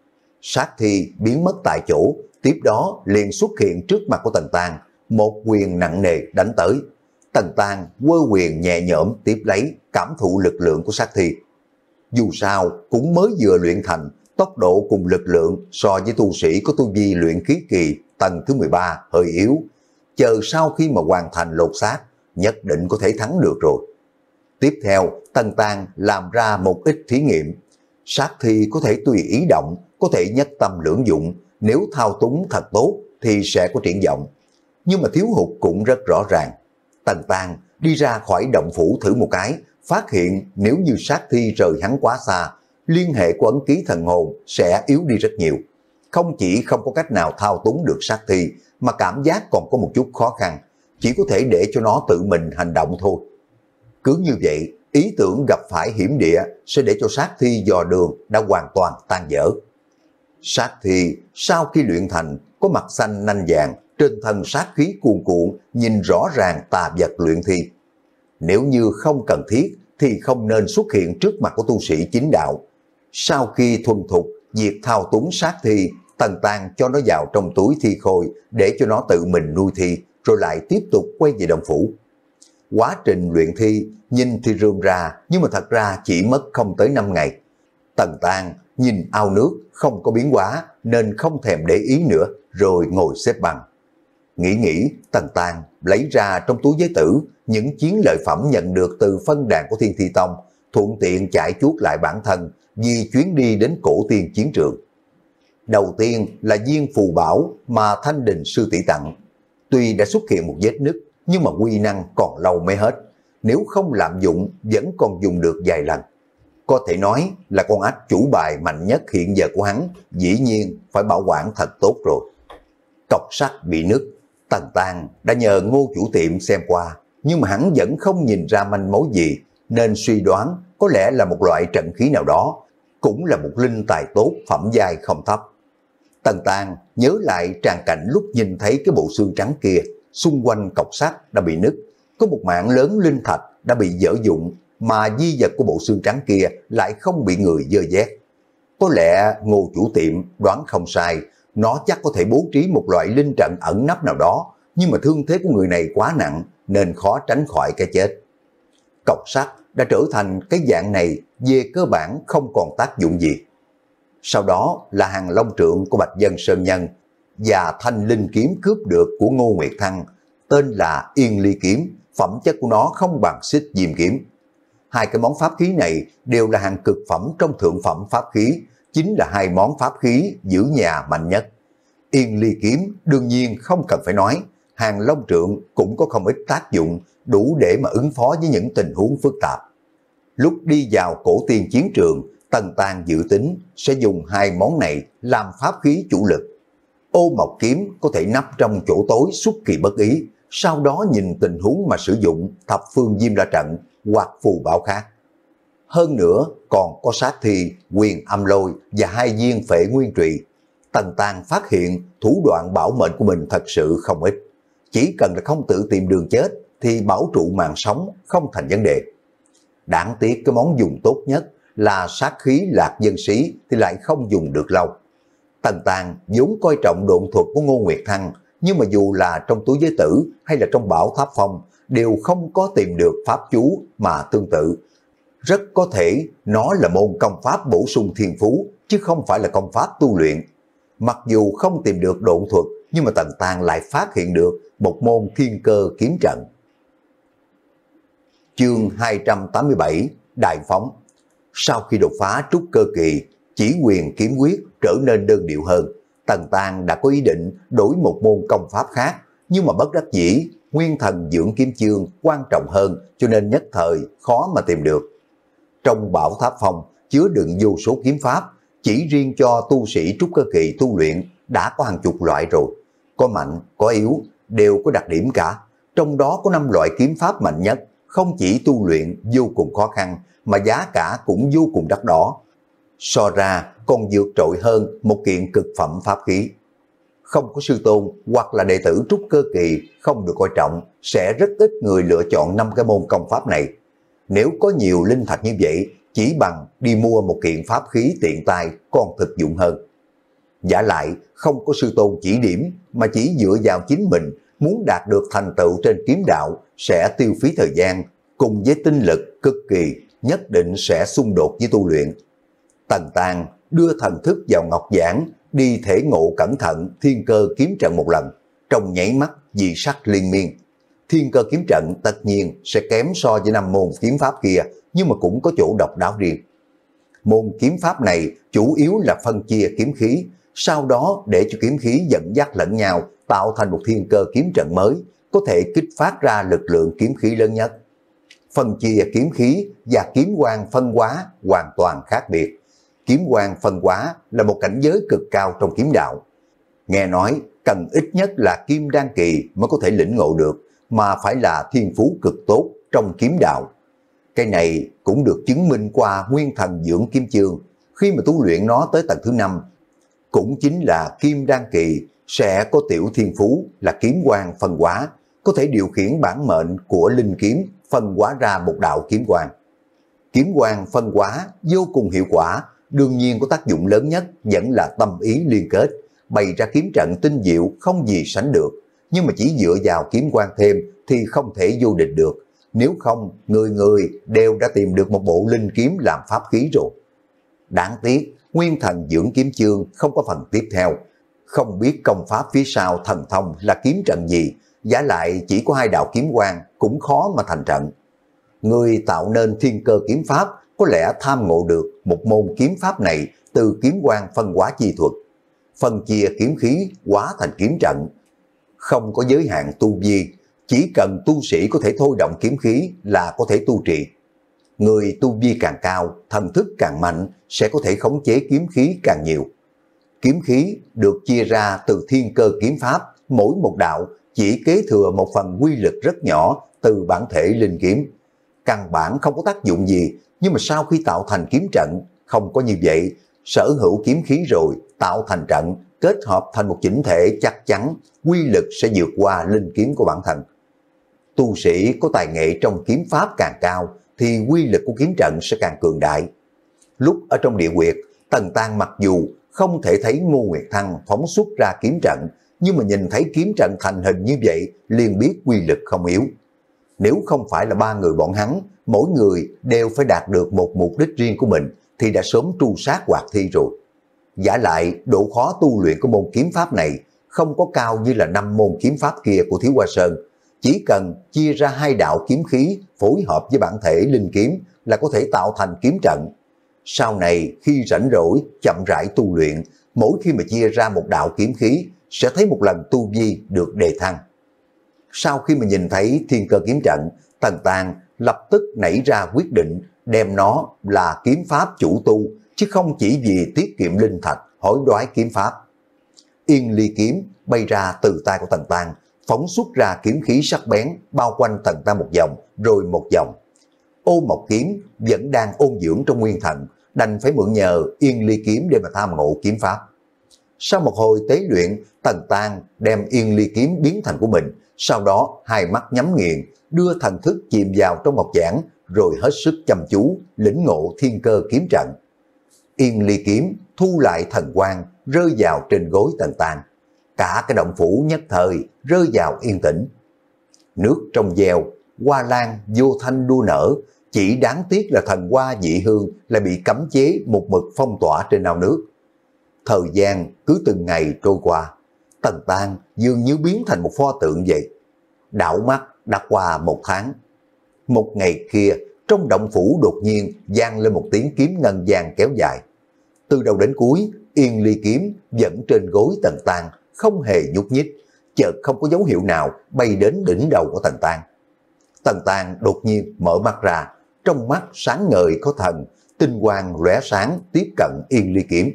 Sát thi biến mất tại chỗ, tiếp đó liền xuất hiện trước mặt của Tần Tang, một quyền nặng nề đánh tới. Tần Tang quơ quyền nhẹ nhõm tiếp lấy, cảm thụ lực lượng của sát thi. Dù sao cũng mới vừa luyện thành, tốc độ cùng lực lượng so với tu sĩ có tu vi luyện khí kỳ tầng thứ mười ba hơi yếu. Chờ sau khi mà hoàn thành lột xác, nhất định có thể thắng được rồi. Tiếp theo, Tần Tang làm ra một ít thí nghiệm. Sát thi có thể tùy ý động, có thể nhất tâm lưỡng dụng, nếu thao túng thật tốt thì sẽ có triển vọng. Nhưng mà thiếu hụt cũng rất rõ ràng. Tần Tang đi ra khỏi động phủ thử một cái, phát hiện nếu như sát thi rời hắn quá xa, liên hệ của ấn ký thần hồn sẽ yếu đi rất nhiều. Không chỉ không có cách nào thao túng được sát thi, mà cảm giác còn có một chút khó khăn, chỉ có thể để cho nó tự mình hành động thôi. Cứ như vậy, ý tưởng gặp phải hiểm địa sẽ để cho sát thi dò đường đã hoàn toàn tan dở. Sát thi sau khi luyện thành có mặt xanh nanh vàng, trên thân sát khí cuồn cuộn, nhìn rõ ràng tà vật luyện thi. Nếu như không cần thiết thì không nên xuất hiện trước mặt của tu sĩ chính đạo. Sau khi thuần thục việc thao túng sát thi, Tần Tang cho nó vào trong túi thi khôi để cho nó tự mình nuôi thi, rồi lại tiếp tục quay về động phủ. Quá trình luyện thi nhìn thì rườm rà, nhưng mà thật ra chỉ mất không tới năm ngày. Tần Tang nhìn ao nước không có biến hóa nên không thèm để ý nữa, rồi ngồi xếp bằng. Nghĩ nghĩ, Tần Tang lấy ra trong túi giới tử những chiến lợi phẩm nhận được từ phân đàn của Thiên Thi Tông, thuận tiện chạy chuốt lại bản thân vì chuyến đi đến cổ tiên chiến trường. Đầu tiên là viên phù bảo mà Thanh Đình sư tỷ tặng. Tuy đã xuất hiện một vết nứt, nhưng mà quy năng còn lâu mới hết. Nếu không lạm dụng, vẫn còn dùng được vài lần. Có thể nói là con ách chủ bài mạnh nhất hiện giờ của hắn, dĩ nhiên phải bảo quản thật tốt rồi. Cọc sắt bị nứt, Tần Tang đã nhờ Ngô chủ tiệm xem qua, nhưng mà hắn vẫn không nhìn ra manh mối gì, nên suy đoán có lẽ là một loại trận khí nào đó, cũng là một linh tài tốt phẩm giai không thấp. Tần Tang nhớ lại tràng cảnh lúc nhìn thấy cái bộ xương trắng kia, xung quanh cọc sắt đã bị nứt, có một mảng lớn linh thạch đã bị dở dụng, mà di vật của bộ xương trắng kia lại không bị người dơ vét. Có lẽ Ngô chủ tiệm đoán không sai, nó chắc có thể bố trí một loại linh trận ẩn nấp nào đó, nhưng mà thương thế của người này quá nặng nên khó tránh khỏi cái chết. Cọc sắt đã trở thành cái dạng này về cơ bản không còn tác dụng gì. Sau đó là hàng long trượng của Bạch Dân Sơn Nhân và thanh linh kiếm cướp được của Ngô Nguyệt Thăng, tên là Yên Ly Kiếm, phẩm chất của nó không bằng Xích Diêm Kiếm. Hai cái món pháp khí này đều là hàng cực phẩm trong thượng phẩm pháp khí, chính là hai món pháp khí giữ nhà mạnh nhất. Yên Ly Kiếm đương nhiên không cần phải nói, hàng long trượng cũng có không ít tác dụng, đủ để mà ứng phó với những tình huống phức tạp. Lúc đi vào cổ tiên chiến trường, Tần Tang dự tính sẽ dùng hai món này làm pháp khí chủ lực. Ô Mộc Kiếm có thể nấp trong chỗ tối xuất kỳ bất ý, sau đó nhìn tình huống mà sử dụng thập phương diêm la trận hoặc phù bảo khác. Hơn nữa còn có sát thi, quyền âm lôi và hai viên phệ nguyên trụy. Tần Tang phát hiện thủ đoạn bảo mệnh của mình thật sự không ít. Chỉ cần là không tự tìm đường chết thì bảo trụ mạng sống không thành vấn đề. Đáng tiếc cái món dùng tốt nhất là sát khí lạc dân sĩ thì lại không dùng được lâu. Tần Tang vốn coi trọng độn thuật của Ngô Nguyệt Thăng, nhưng mà dù là trong túi giới tử hay là trong bảo tháp phong đều không có tìm được pháp chú mà tương tự. Rất có thể nó là môn công pháp bổ sung thiên phú, chứ không phải là công pháp tu luyện. Mặc dù không tìm được độn thuật, nhưng mà Tần Tang lại phát hiện được một môn thiên cơ kiếm trận. Chương hai trăm tám mươi bảy Đại Phóng. Sau khi đột phá trúc cơ kỳ, chỉ quyền kiếm quyết trở nên đơn điệu hơn. Tần Tang đã có ý định đổi một môn công pháp khác, nhưng mà bất đắc dĩ, nguyên thần dưỡng kiếm chương quan trọng hơn, cho nên nhất thời khó mà tìm được. Trong bảo tháp phong chứa đựng vô số kiếm pháp, chỉ riêng cho tu sĩ trúc cơ kỳ tu luyện đã có hàng chục loại rồi. Có mạnh, có yếu, đều có đặc điểm cả. trong đó có năm loại kiếm pháp mạnh nhất, không chỉ tu luyện vô cùng khó khăn, mà giá cả cũng vô cùng đắt đỏ. So ra còn vượt trội hơn một kiện cực phẩm pháp khí. Không có sư tôn hoặc là đệ tử trúc cơ kỳ không được coi trọng, sẽ rất ít người lựa chọn năm cái môn công pháp này. Nếu có nhiều linh thạch như vậy, chỉ bằng đi mua một kiện pháp khí tiện tay còn thực dụng hơn. Giả lại không có sư tôn chỉ điểm, mà chỉ dựa vào chính mình muốn đạt được thành tựu trên kiếm đạo, sẽ tiêu phí thời gian cùng với tinh lực cực kỳ, nhất định sẽ xung đột với tu luyện. Tần Tàng đưa thần thức vào ngọc giản, đi thể ngộ cẩn thận thiên cơ kiếm trận một lần, trong nháy mắt dị sắc liên miên. Thiên cơ kiếm trận tất nhiên sẽ kém so với năm môn kiếm pháp kia, nhưng mà cũng có chỗ độc đáo riêng. Môn kiếm pháp này chủ yếu là phân chia kiếm khí, sau đó để cho kiếm khí dẫn dắt lẫn nhau, tạo thành một thiên cơ kiếm trận mới, có thể kích phát ra lực lượng kiếm khí lớn nhất. Phân chia kiếm khí và kiếm quang phân hóa hoàn toàn khác biệt. Kiếm quang phân hóa là một cảnh giới cực cao trong kiếm đạo. Nghe nói cần ít nhất là kim đan kỳ mới có thể lĩnh ngộ được, mà phải là thiên phú cực tốt trong kiếm đạo. Cái này cũng được chứng minh qua nguyên thần dưỡng kiếm chương, khi mà tu luyện nó tới tầng thứ năm, cũng chính là kim đan kỳ sẽ có tiểu thiên phú là kiếm quang phân hóa, có thể điều khiển bản mệnh của linh kiếm phân hóa ra một đạo kiếm quang. Kiếm quang phân hóa vô cùng hiệu quả, đương nhiên có tác dụng lớn nhất vẫn là tâm ý liên kết, bày ra kiếm trận tinh diệu không gì sánh được, nhưng mà chỉ dựa vào kiếm quang thêm thì không thể vô địch được, nếu không người người đều đã tìm được một bộ linh kiếm làm pháp khí rồi. Đáng tiếc nguyên thần dưỡng kiếm chương không có phần tiếp theo, không biết công pháp phía sau thần thông là kiếm trận gì, giả lại chỉ có hai đạo kiếm quang cũng khó mà thành trận. Người tạo nên thiên cơ kiếm pháp có lẽ tham ngộ được một môn kiếm pháp này từ kiếm quang phân hóa chi thuật, phân chia kiếm khí hóa thành kiếm trận, không có giới hạn tu vi, chỉ cần tu sĩ có thể thôi động kiếm khí là có thể tu trì. Người tu vi càng cao, thần thức càng mạnh, sẽ có thể khống chế kiếm khí càng nhiều. Kiếm khí được chia ra từ thiên cơ kiếm pháp, mỗi một đạo chỉ kế thừa một phần quy lực rất nhỏ từ bản thể linh kiếm. Căn bản không có tác dụng gì, nhưng mà sau khi tạo thành kiếm trận, không có như vậy, sở hữu kiếm khí rồi, tạo thành trận, kết hợp thành một chỉnh thể chắc chắn, quy lực sẽ vượt qua linh kiếm của bản thân. Tu sĩ có tài nghệ trong kiếm pháp càng cao, thì quy lực của kiếm trận sẽ càng cường đại. Lúc ở trong địa quyệt, Tần Tang mặc dù không thể thấy Ngô Nguyệt Thăng phóng xuất ra kiếm trận, nhưng mà nhìn thấy kiếm trận thành hình như vậy, liền biết quy lực không yếu. Nếu không phải là ba người bọn hắn, mỗi người đều phải đạt được một mục đích riêng của mình, thì đã sớm tru sát Hoạt Thi rồi. Giả lại, độ khó tu luyện của môn kiếm pháp này không có cao như là năm môn kiếm pháp kia của Thiếu Hoa Sơn. Chỉ cần chia ra hai đạo kiếm khí phối hợp với bản thể linh kiếm là có thể tạo thành kiếm trận. Sau này khi rảnh rỗi chậm rãi tu luyện, mỗi khi mà chia ra một đạo kiếm khí sẽ thấy một lần tu vi được đề thăng. Sau khi mà nhìn thấy thiên cơ kiếm trận, Tần Tang lập tức nảy ra quyết định đem nó là kiếm pháp chủ tu, chứ không chỉ vì tiết kiệm linh thạch hối đoái kiếm pháp. Yên ly kiếm bay ra từ tay của Tần Tang, phóng xuất ra kiếm khí sắc bén bao quanh Tần Tang một vòng rồi một vòng. Ô Mộc kiếm vẫn đang ôn dưỡng trong nguyên thần, đành phải mượn nhờ Yên ly kiếm để mà tham ngộ kiếm pháp. Sau một hồi tế luyện, Tần Tang đem Yên ly kiếm biến thành của mình, sau đó hai mắt nhắm nghiền, đưa thần thức chìm vào trong ngọc giản, rồi hết sức chăm chú lĩnh ngộ thiên cơ kiếm trận. Yên ly kiếm thu lại thần quang rơi vào trên gối Tần Tang, cả cái động phủ nhất thời rơi vào yên tĩnh. Nước trong veo, hoa lan vô thanh đua nở, chỉ đáng tiếc là thần hoa dị hương lại bị cấm chế một mực phong tỏa trên ao nước. Thời gian cứ từng ngày trôi qua, Tần Tang dường như biến thành một pho tượng vậy. Đảo mắt đã qua một tháng. Một ngày kia, trong động phủ đột nhiên vang lên một tiếng kiếm ngân vang kéo dài. Từ đầu đến cuối, Yên ly kiếm vẫn trên gối Tần Tang, không hề nhúc nhích, chợt không có dấu hiệu nào bay đến đỉnh đầu của Tần Tang. Tần Tang đột nhiên mở mắt ra, trong mắt sáng ngời có thần, tinh quang lóe sáng tiếp cận Yên ly kiếm.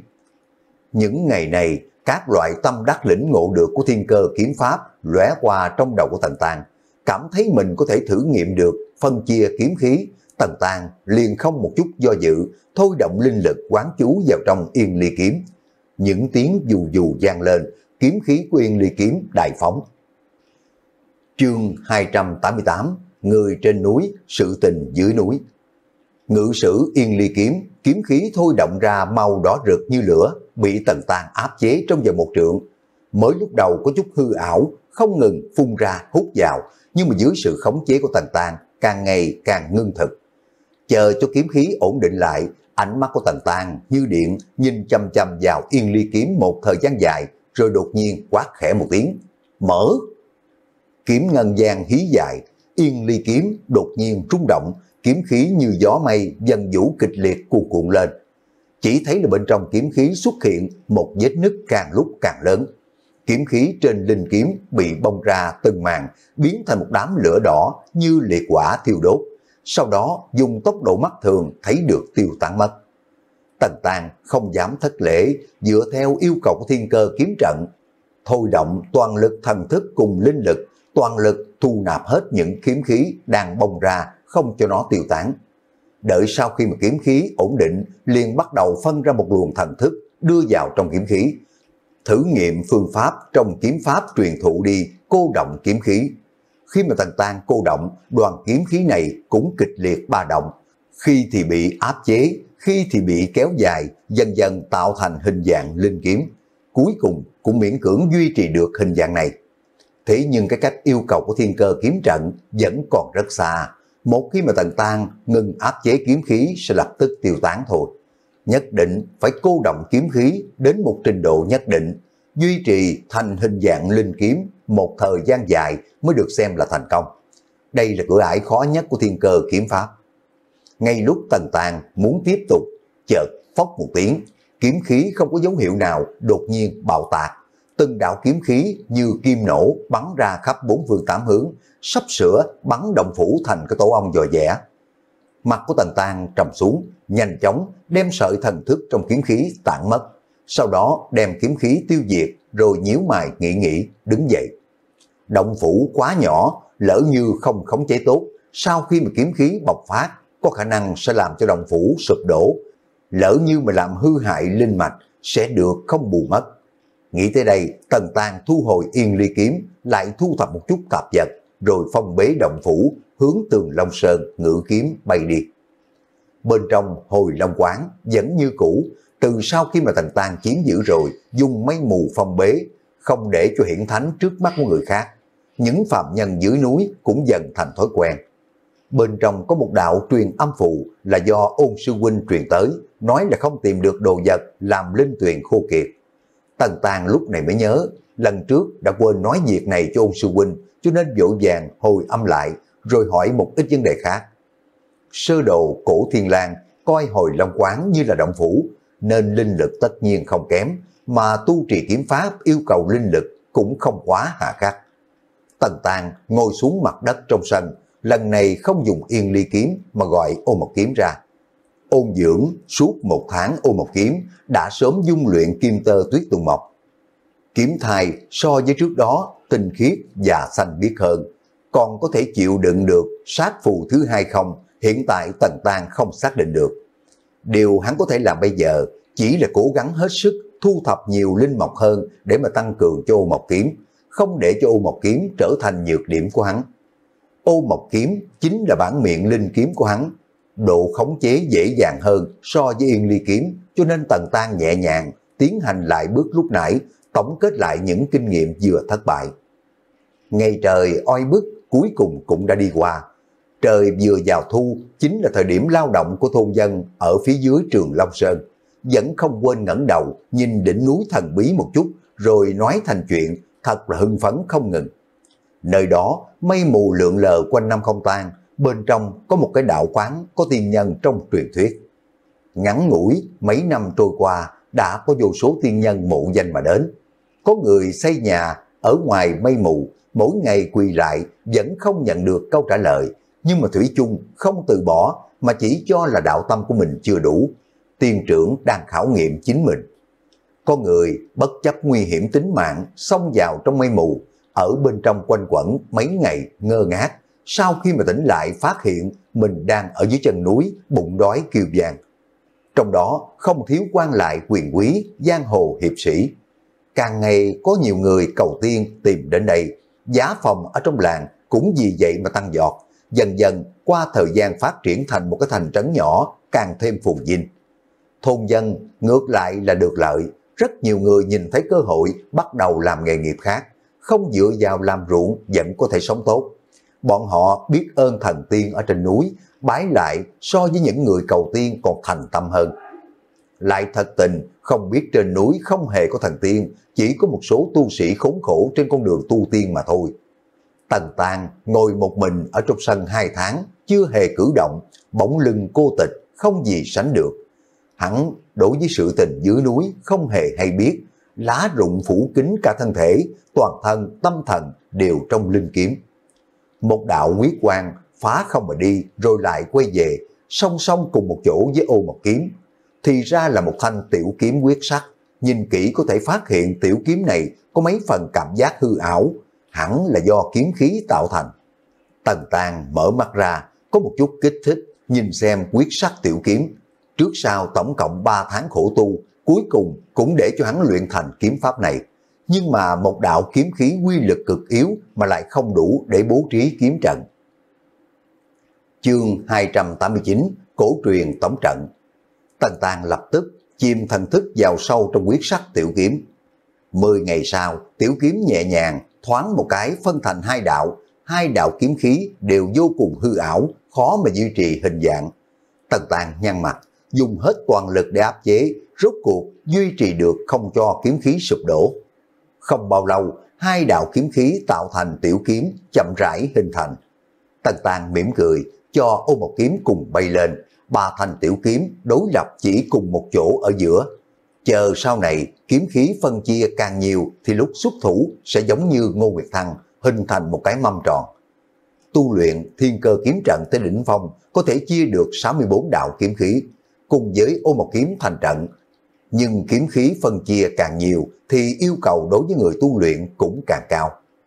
Những ngày này, các loại tâm đắc lĩnh ngộ được của thiên cơ kiếm pháp lóe qua trong đầu của Tần Tang, cảm thấy mình có thể thử nghiệm được phân chia kiếm khí, Tần Tàng liền không một chút do dự, thôi động linh lực quán chú vào trong Yên Ly kiếm. Những tiếng dù dù vang lên, kiếm khí của Yên Ly kiếm đại phóng. Chương hai trăm tám mươi tám, người trên núi, sự tình dưới núi. Ngự sử Yên Ly kiếm, kiếm khí thôi động ra màu đỏ rực như lửa, bị Tần Tàng áp chế trong vòng một trượng. Mới lúc đầu có chút hư ảo, không ngừng phun ra hút vào, nhưng mà dưới sự khống chế của Tần Tàng càng ngày càng ngưng thực. Chờ cho kiếm khí ổn định lại, ánh mắt của Tần Tàng như điện nhìn chăm chăm vào Yên Ly kiếm một thời gian dài, rồi đột nhiên quát khẽ một tiếng, mở. Kiếm ngân vang hí dài, Yên Ly kiếm đột nhiên rung động, kiếm khí như gió mây dần vũ kịch liệt cuồn cuộn lên. Chỉ thấy là bên trong kiếm khí xuất hiện một vết nứt càng lúc càng lớn. Kiếm khí trên linh kiếm bị bong ra từng màn, biến thành một đám lửa đỏ như liệt hỏa thiêu đốt. Sau đó dùng tốc độ mắt thường thấy được tiêu tán mất. Tần Tàng không dám thất lễ, dựa theo yêu cầu của thiên cơ kiếm trận, thôi động toàn lực thần thức cùng linh lực, toàn lực thu nạp hết những kiếm khí đang bong ra, không cho nó tiêu tán. Đợi sau khi mà kiếm khí ổn định, liền bắt đầu phân ra một luồng thần thức đưa vào trong kiếm khí. Thử nghiệm phương pháp trong kiếm pháp truyền thụ đi, cô động kiếm khí. Khi mà Tần Tàng cô động, đoàn kiếm khí này cũng kịch liệt ba động. Khi thì bị áp chế, khi thì bị kéo dài, dần dần tạo thành hình dạng linh kiếm. Cuối cùng cũng miễn cưỡng duy trì được hình dạng này. Thế nhưng cái cách yêu cầu của thiên cơ kiếm trận vẫn còn rất xa. Một khi mà Tần Tàng ngừng áp chế kiếm khí sẽ lập tức tiêu tán thôi. Nhất định phải cô động kiếm khí đến một trình độ nhất định, duy trì thành hình dạng linh kiếm một thời gian dài mới được xem là thành công. Đây là cửa ải khó nhất của thiên cơ kiếm pháp. Ngay lúc Tần Tàng muốn tiếp tục, chợt phốc một tiếng, kiếm khí không có dấu hiệu nào đột nhiên bạo tạc. Từng đạo kiếm khí như kim nổ bắn ra khắp bốn phương tám hướng, sắp sửa bắn động phủ thành cái tổ ong dò dẻ. Mặt của Tần Tàng trầm xuống, nhanh chóng đem sợi thần thức trong kiếm khí tản mất. Sau đó đem kiếm khí tiêu diệt, rồi nhíu mày nghĩ nghĩ, đứng dậy. Động phủ quá nhỏ, lỡ như không khống chế tốt, sau khi mà kiếm khí bộc phát, có khả năng sẽ làm cho động phủ sụp đổ. Lỡ như mà làm hư hại linh mạch, sẽ được không bù mất. Nghĩ tới đây, Tần Tàng thu hồi Yên Ly kiếm, lại thu thập một chút tạp vật, rồi phong bế động phủ, hướng tường Long Sơn ngự kiếm bay đi. Bên trong Hồi Long quán vẫn như cũ, từ sau khi mà Tần Tàng chiếm giữ rồi, dùng mây mù phong bế, không để cho hiển thánh trước mắt của người khác. Những phạm nhân dưới núi cũng dần thành thói quen. Bên trong có một đạo truyền âm phù là do Ôn sư huynh truyền tới, nói là không tìm được đồ vật làm linh tuyền khô kiệt. Tần Tàng lúc này mới nhớ, lần trước đã quên nói việc này cho Ôn sư huynh, cho nên vội vàng hồi âm lại, rồi hỏi một ít vấn đề khác. Sơ đồ Cổ Thiên Lang coi Hồi Long quán như là động phủ, nên linh lực tất nhiên không kém, mà tu trì kiếm pháp yêu cầu linh lực cũng không quá hà khắc. Tần Tàng ngồi xuống mặt đất trong sân, lần này không dùng Yên Ly kiếm mà gọi Ô Mộc kiếm ra. Ôn dưỡng suốt một tháng Ô Mộc kiếm đã sớm dung luyện kim tơ tuyết tùng mộc. Kiếm thai so với trước đó tinh khiết và xanh biếc hơn, còn có thể chịu đựng được sát phù thứ hai không, hiện tại Tần Tàng không xác định được. Điều hắn có thể làm bây giờ chỉ là cố gắng hết sức thu thập nhiều linh mộc hơn để mà tăng cường cho Ô Mộc kiếm, không để cho Ô Mộc kiếm trở thành nhược điểm của hắn. Ô Mộc kiếm chính là bản miệng linh kiếm của hắn, độ khống chế dễ dàng hơn so với Yên Ly kiếm, cho nên Tần Tàng nhẹ nhàng tiến hành lại bước lúc nãy, tổng kết lại những kinh nghiệm vừa thất bại. Ngày trời oi bức cuối cùng cũng đã đi qua. Trời vừa vào thu chính là thời điểm lao động của thôn dân ở phía dưới Trường Long Sơn, vẫn không quên ngẩng đầu nhìn đỉnh núi thần bí một chút, rồi nói thành chuyện, thật là hưng phấn không ngừng. Nơi đó mây mù lượn lờ quanh năm không tan, bên trong có một cái đạo quán có tiên nhân trong truyền thuyết. Ngắn ngủi mấy năm trôi qua, đã có vô số tiên nhân mộ danh mà đến. Có người xây nhà ở ngoài mây mù, mỗi ngày quỳ lại vẫn không nhận được câu trả lời, nhưng mà thủy chung không từ bỏ, mà chỉ cho là đạo tâm của mình chưa đủ. Tiên trưởng đang khảo nghiệm chính mình. Có người bất chấp nguy hiểm tính mạng xông vào trong mây mù, ở bên trong quanh quẩn mấy ngày ngơ ngác, sau khi mà tỉnh lại phát hiện mình đang ở dưới chân núi, bụng đói kêu vang. Trong đó không thiếu quan lại quyền quý, giang hồ hiệp sĩ. Càng ngày có nhiều người cầu tiên tìm đến đây, giá phòng ở trong làng cũng vì vậy mà tăng giọt, dần dần qua thời gian phát triển thành một cái thành trấn nhỏ càng thêm phồn vinh. Thôn dân ngược lại là được lợi, rất nhiều người nhìn thấy cơ hội bắt đầu làm nghề nghiệp khác, không dựa vào làm ruộng vẫn có thể sống tốt. Bọn họ biết ơn thần tiên ở trên núi, bái lại so với những người cầu tiên còn thành tâm hơn. Lại thật tình không biết trên núi không hề có thần tiên, chỉ có một số tu sĩ khốn khổ trên con đường tu tiên mà thôi. Tần Tang ngồi một mình ở trong sân hai tháng, chưa hề cử động, bỗng lưng cô tịch, không gì sánh được. Hắn đối với sự tình dưới núi không hề hay biết, lá rụng phủ kín cả thân thể, toàn thân, tâm thần đều trong linh kiếm. Một đạo huyết quang phá không mà đi rồi lại quay về, song song cùng một chỗ với ô một kiếm. Thì ra là một thanh tiểu kiếm huyết sắc, nhìn kỹ có thể phát hiện tiểu kiếm này có mấy phần cảm giác hư ảo, hẳn là do kiếm khí tạo thành. Tần Tang mở mắt ra, có một chút kích thích, nhìn xem huyết sắc tiểu kiếm. Trước sau tổng cộng ba tháng khổ tu, cuối cùng cũng để cho hắn luyện thành kiếm pháp này. Nhưng mà một đạo kiếm khí quy lực cực yếu mà lại không đủ để bố trí kiếm trận. Chương hai trăm tám mươi chín, cổ truyền tống trận. Tần Tang lập tức chìm thần thức vào sâu trong huyết sắc tiểu kiếm. Mười ngày sau, tiểu kiếm nhẹ nhàng, thoáng một cái phân thành hai đạo, hai đạo kiếm khí đều vô cùng hư ảo, khó mà duy trì hình dạng. Tần Tang nhăn mặt, dùng hết toàn lực để áp chế, rốt cuộc duy trì được không cho kiếm khí sụp đổ. Không bao lâu, hai đạo kiếm khí tạo thành tiểu kiếm chậm rãi hình thành. Tần Tang mỉm cười, cho ô một kiếm cùng bay lên, ba thanh tiểu kiếm đối lập chỉ cùng một chỗ ở giữa. Chờ sau này kiếm khí phân chia càng nhiều thì lúc xuất thủ sẽ giống như Ngô Nguyệt Thăng, hình thành một cái mâm tròn. Tu luyện thiên cơ kiếm trận tới đỉnh phong có thể chia được sáu mươi bốn đạo kiếm khí, cùng với ô một kiếm thành trận. Nhưng kiếm khí phân chia càng nhiều thì yêu cầu đối với người tu luyện cũng càng cao.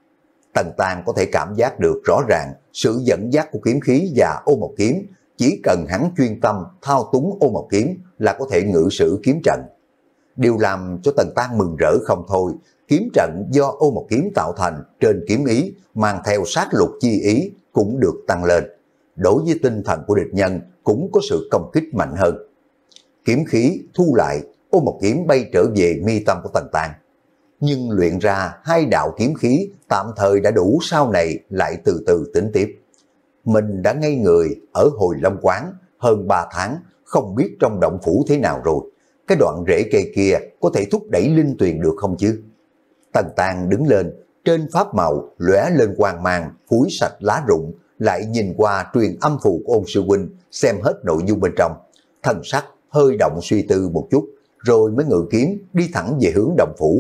Tần Tang có thể cảm giác được rõ ràng sự dẫn dắt của kiếm khí và ô một kiếm, chỉ cần hắn chuyên tâm thao túng ô một kiếm là có thể ngự sử kiếm trận. Điều làm cho Tần Tang mừng rỡ không thôi, kiếm trận do ô một kiếm tạo thành trên kiếm ý mang theo sát lục chi ý cũng được tăng lên. Đối với tinh thần của địch nhân cũng có sự công kích mạnh hơn. Kiếm khí thu lại, ô một kiếm bay trở về mi tâm của Tần Tang. Nhưng luyện ra hai đạo kiếm khí tạm thời đã đủ, sau này lại từ từ tính tiếp. Mình đã ngây người ở Hồi Long Quán hơn ba tháng, không biết trong động phủ thế nào rồi. Cái đoạn rễ cây kia có thể thúc đẩy linh tuyền được không chứ? Tần Tang đứng lên, trên pháp màu lóe lên quang mang, phủi sạch lá rụng, lại nhìn qua truyền âm phù của Ôn sư huynh, xem hết nội dung bên trong. Thần sắc hơi động suy tư một chút, rồi mới ngự kiếm đi thẳng về hướng động phủ.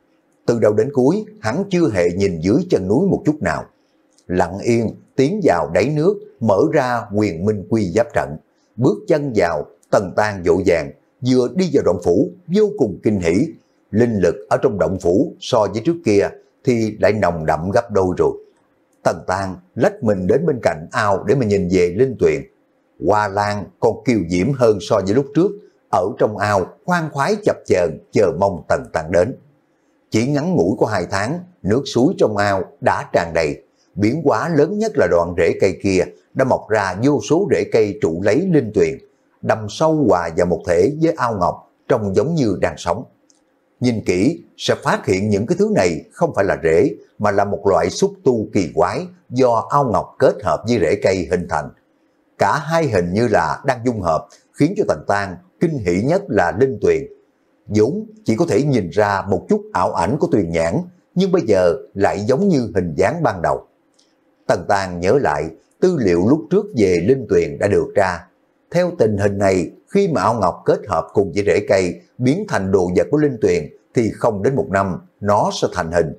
Từ đầu đến cuối, hắn chưa hề nhìn dưới chân núi một chút nào. Lặng yên tiến vào đáy nước, mở ra Huyền Minh Quy Giáp trận. Bước chân vào, Tần Tang vội vàng, vừa đi vào động phủ, vô cùng kinh hỉ. Linh lực ở trong động phủ so với trước kia thì lại nồng đậm gấp đôi rồi. Tần Tang lách mình đến bên cạnh ao để mà nhìn về linh tuyền. Hoa Lan còn kiều diễm hơn so với lúc trước, ở trong ao khoan khoái chập chờn chờ mong Tần Tang đến. Chỉ ngắn ngủi có hai tháng, nước suối trong ao đã tràn đầy. Biến hóa lớn nhất là đoạn rễ cây kia đã mọc ra vô số rễ cây trụ lấy linh tuyền, đâm sâu hòa vào một thể với ao ngọc, trông giống như đang sống. Nhìn kỹ sẽ phát hiện những cái thứ này không phải là rễ, mà là một loại xúc tu kỳ quái do ao ngọc kết hợp với rễ cây hình thành. Cả hai hình như là đang dung hợp, khiến cho Tần Tang kinh hỉ nhất là linh tuyền. vốn chỉ có thể nhìn ra một chút ảo ảnh của Tuyền Nhãn, nhưng bây giờ lại giống như hình dáng ban đầu. Tần Tàng nhớ lại tư liệu lúc trước về linh tuyền đã được ra. Theo tình hình này, khi mà ao ngọc kết hợp cùng với rễ cây biến thành đồ vật của linh tuyền thì không đến một năm nó sẽ thành hình.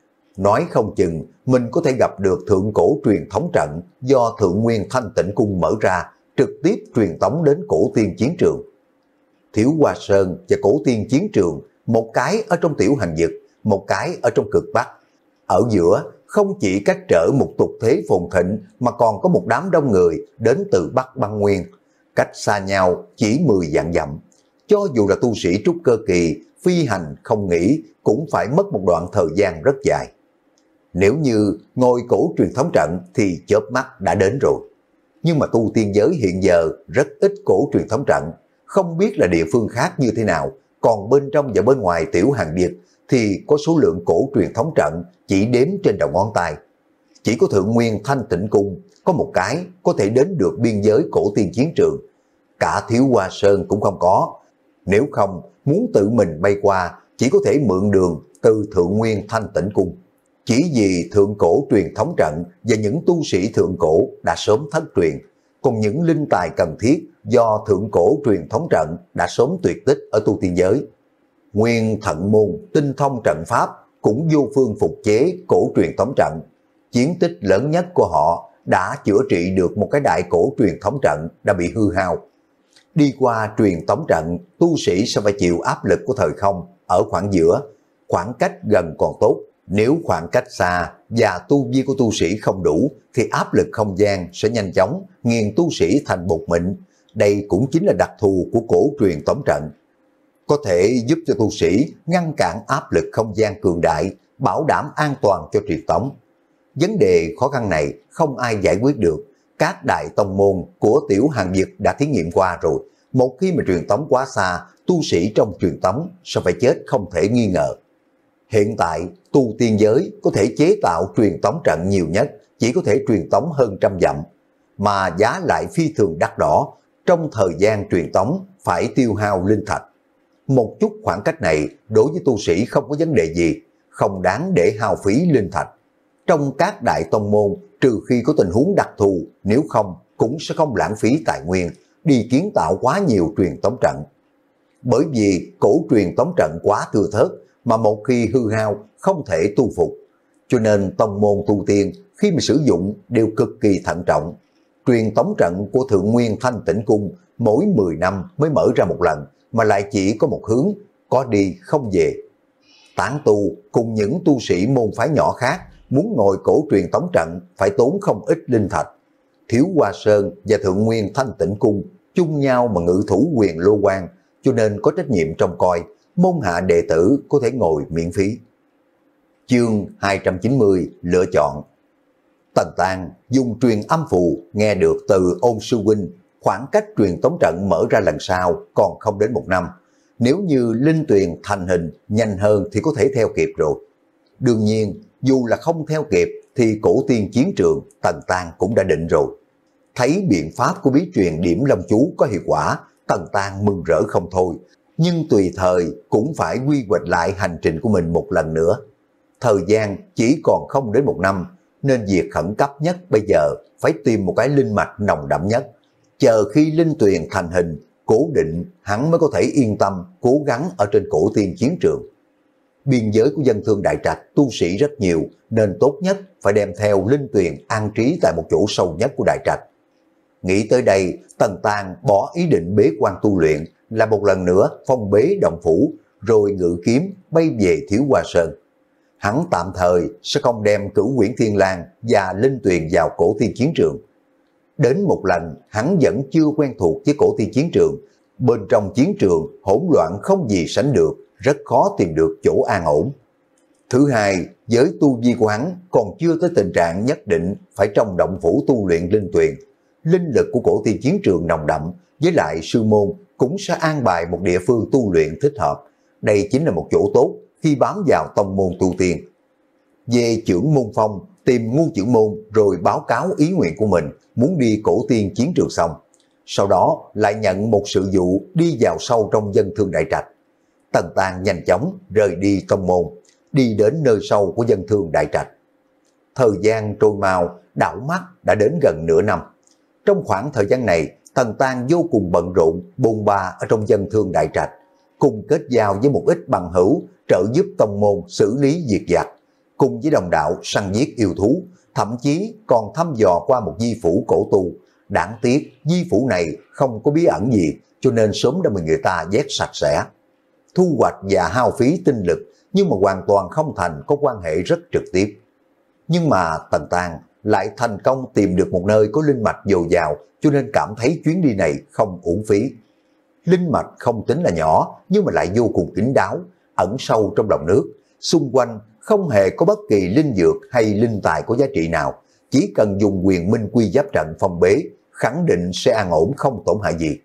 Nói không chừng mình có thể gặp được thượng cổ truyền thống trận do Thượng Nguyên Thanh Tịnh Cung mở ra, trực tiếp truyền tống đến cổ tiên chiến trường. Thiếu Hoa Sơn và cổ tiên chiến trường, một cái ở trong tiểu hành vực, một cái ở trong cực Bắc. Ở giữa không chỉ cách trở một tục thế phồn thịnh mà còn có một đám đông người đến từ Bắc Băng Nguyên, cách xa nhau chỉ mười vạn dặm. Cho dù là tu sĩ trúc cơ kỳ, phi hành không nghĩ cũng phải mất một đoạn thời gian rất dài. Nếu như ngôi cổ truyền thống trận thì chớp mắt đã đến rồi. Nhưng mà tu tiên giới hiện giờ rất ít cổ truyền thống trận, không biết là địa phương khác như thế nào, còn bên trong và bên ngoài Tiểu Hàng Việt thì có số lượng cổ truyền thống trận chỉ đếm trên đầu ngón tay. Chỉ có Thượng Nguyên Thanh Tịnh Cung có một cái có thể đến được biên giới cổ tiên chiến trường. Cả Thiếu Hoa Sơn cũng không có. Nếu không, muốn tự mình bay qua, chỉ có thể mượn đường từ Thượng Nguyên Thanh Tịnh Cung. Chỉ vì thượng cổ truyền thống trận và những tu sĩ thượng cổ đã sớm thất truyền, còn những linh tài cần thiết do thượng cổ truyền thống trận đã sớm tuyệt tích ở tu tiên giới. Nguyên Thận Môn tinh thông trận pháp cũng vô phương phục chế cổ truyền thống trận. Chiến tích lớn nhất của họ đã chữa trị được một cái đại cổ truyền thống trận đã bị hư hao. Đi qua truyền thống trận, tu sĩ sẽ phải chịu áp lực của thời không ở khoảng giữa, khoảng cách gần còn tốt. Nếu khoảng cách xa và tu vi của tu sĩ không đủ thì áp lực không gian sẽ nhanh chóng nghiền tu sĩ thành bột mịn. Đây cũng chính là đặc thù của cổ truyền tống trận. Có thể giúp cho tu sĩ ngăn cản áp lực không gian cường đại, bảo đảm an toàn cho truyền tống. Vấn đề khó khăn này không ai giải quyết được. Các đại tông môn của Tiểu Hàng Việt đã thí nghiệm qua rồi. Một khi mà truyền tống quá xa, tu sĩ trong truyền tống sẽ phải chết không thể nghi ngờ. Hiện tại, tu tiên giới có thể chế tạo truyền tống trận nhiều nhất, chỉ có thể truyền tống hơn trăm dặm. Mà giá lại phi thường đắt đỏ, trong thời gian truyền tống phải tiêu hao linh thạch. Một chút khoảng cách này đối với tu sĩ không có vấn đề gì, không đáng để hao phí linh thạch. Trong các đại tông môn, trừ khi có tình huống đặc thù, nếu không cũng sẽ không lãng phí tài nguyên, đi kiến tạo quá nhiều truyền tống trận. Bởi vì cổ truyền tống trận quá thừa thớt, mà một khi hư hao không thể tu phục. Cho nên tông môn tu tiên khi mà sử dụng đều cực kỳ thận trọng. Truyền tống trận của Thượng Nguyên Thanh Tịnh Cung mỗi mười năm mới mở ra một lần, mà lại chỉ có một hướng, có đi không về. Tán tu cùng những tu sĩ môn phái nhỏ khác muốn ngồi cổ truyền tống trận phải tốn không ít linh thạch. Thiếu Hoa Sơn và Thượng Nguyên Thanh Tịnh Cung chung nhau mà ngự thủ quyền lô quan, cho nên có trách nhiệm trông coi, môn hạ đệ tử có thể ngồi miễn phí. Chương hai trăm chín mươi lựa chọn. Tần Tang dùng truyền âm phù nghe được từ Ôn sư huynh, khoảng cách truyền tống trận mở ra lần sau còn không đến một năm. Nếu như linh tuyền thành hình nhanh hơn thì có thể theo kịp rồi. Đương nhiên, dù là không theo kịp thì cổ tiên chiến trường Tần Tang cũng đã định rồi. Thấy biện pháp của bí truyền điểm long chú có hiệu quả, Tần Tang mừng rỡ không thôi. Nhưng tùy thời cũng phải quy hoạch lại hành trình của mình một lần nữa. Thời gian chỉ còn không đến một năm, nên việc khẩn cấp nhất bây giờ phải tìm một cái linh mạch nồng đậm nhất. Chờ khi linh tuyền thành hình, cố định, hắn mới có thể yên tâm cố gắng ở trên cổ tiên chiến trường. Biên giới của dân thương Đại Trạch tu sĩ rất nhiều, nên tốt nhất phải đem theo linh tuyền an trí tại một chỗ sâu nhất của Đại Trạch. Nghĩ tới đây, Tần Tang bỏ ý định bế quan tu luyện, là một lần nữa phong bế động phủ, rồi ngự kiếm bay về Thiếu Hoa Sơn. Hắn tạm thời sẽ không đem Cửu Quyển Thiên Lang và linh tuyền vào cổ tiên chiến trường. Đến một lần hắn vẫn chưa quen thuộc với cổ tiên chiến trường, bên trong chiến trường hỗn loạn không gì sánh được, rất khó tìm được chỗ an ổn. Thứ hai, với tu vi của hắn còn chưa tới tình trạng nhất định phải trong động phủ tu luyện linh tuyền. Linh lực của cổ tiên chiến trường nồng đậm, với lại sư môn cũng sẽ an bài một địa phương tu luyện thích hợp. Đây chính là một chỗ tốt khi bám vào tông môn tu tiên. Về trưởng môn phong, tìm ngu trưởng môn rồi báo cáo ý nguyện của mình, muốn đi cổ tiên chiến trường xong. Sau đó lại nhận một sự vụ đi vào sâu trong dân thương Đại Trạch. Tần Tang nhanh chóng rời đi tông môn, đi đến nơi sâu của dân thương Đại Trạch. Thời gian trôi mau, đảo mắt đã đến gần nửa năm. Trong khoảng thời gian này, Tần Tang vô cùng bận rộn, bôn ba ở trong dân thương Đại Trạch, cùng kết giao với một ít bằng hữu, trợ giúp tông môn xử lý việc vặt, cùng với đồng đạo săn giết yêu thú, thậm chí còn thăm dò qua một di phủ cổ tu. Đáng tiếc, di phủ này không có bí ẩn gì, cho nên sớm đã bị người ta vét sạch sẽ. Thu hoạch và hao phí tinh lực, nhưng mà hoàn toàn không thành có quan hệ rất trực tiếp. Nhưng mà Tần Tang lại thành công tìm được một nơi có linh mạch dồi dào, cho nên cảm thấy chuyến đi này không uổng phí. Linh mạch không tính là nhỏ, nhưng mà lại vô cùng kín đáo, ẩn sâu trong lòng nước, xung quanh không hề có bất kỳ linh dược hay linh tài có giá trị nào, chỉ cần dùng quyền minh quy giáp trận phong bế, khẳng định sẽ an ổn không tổn hại gì.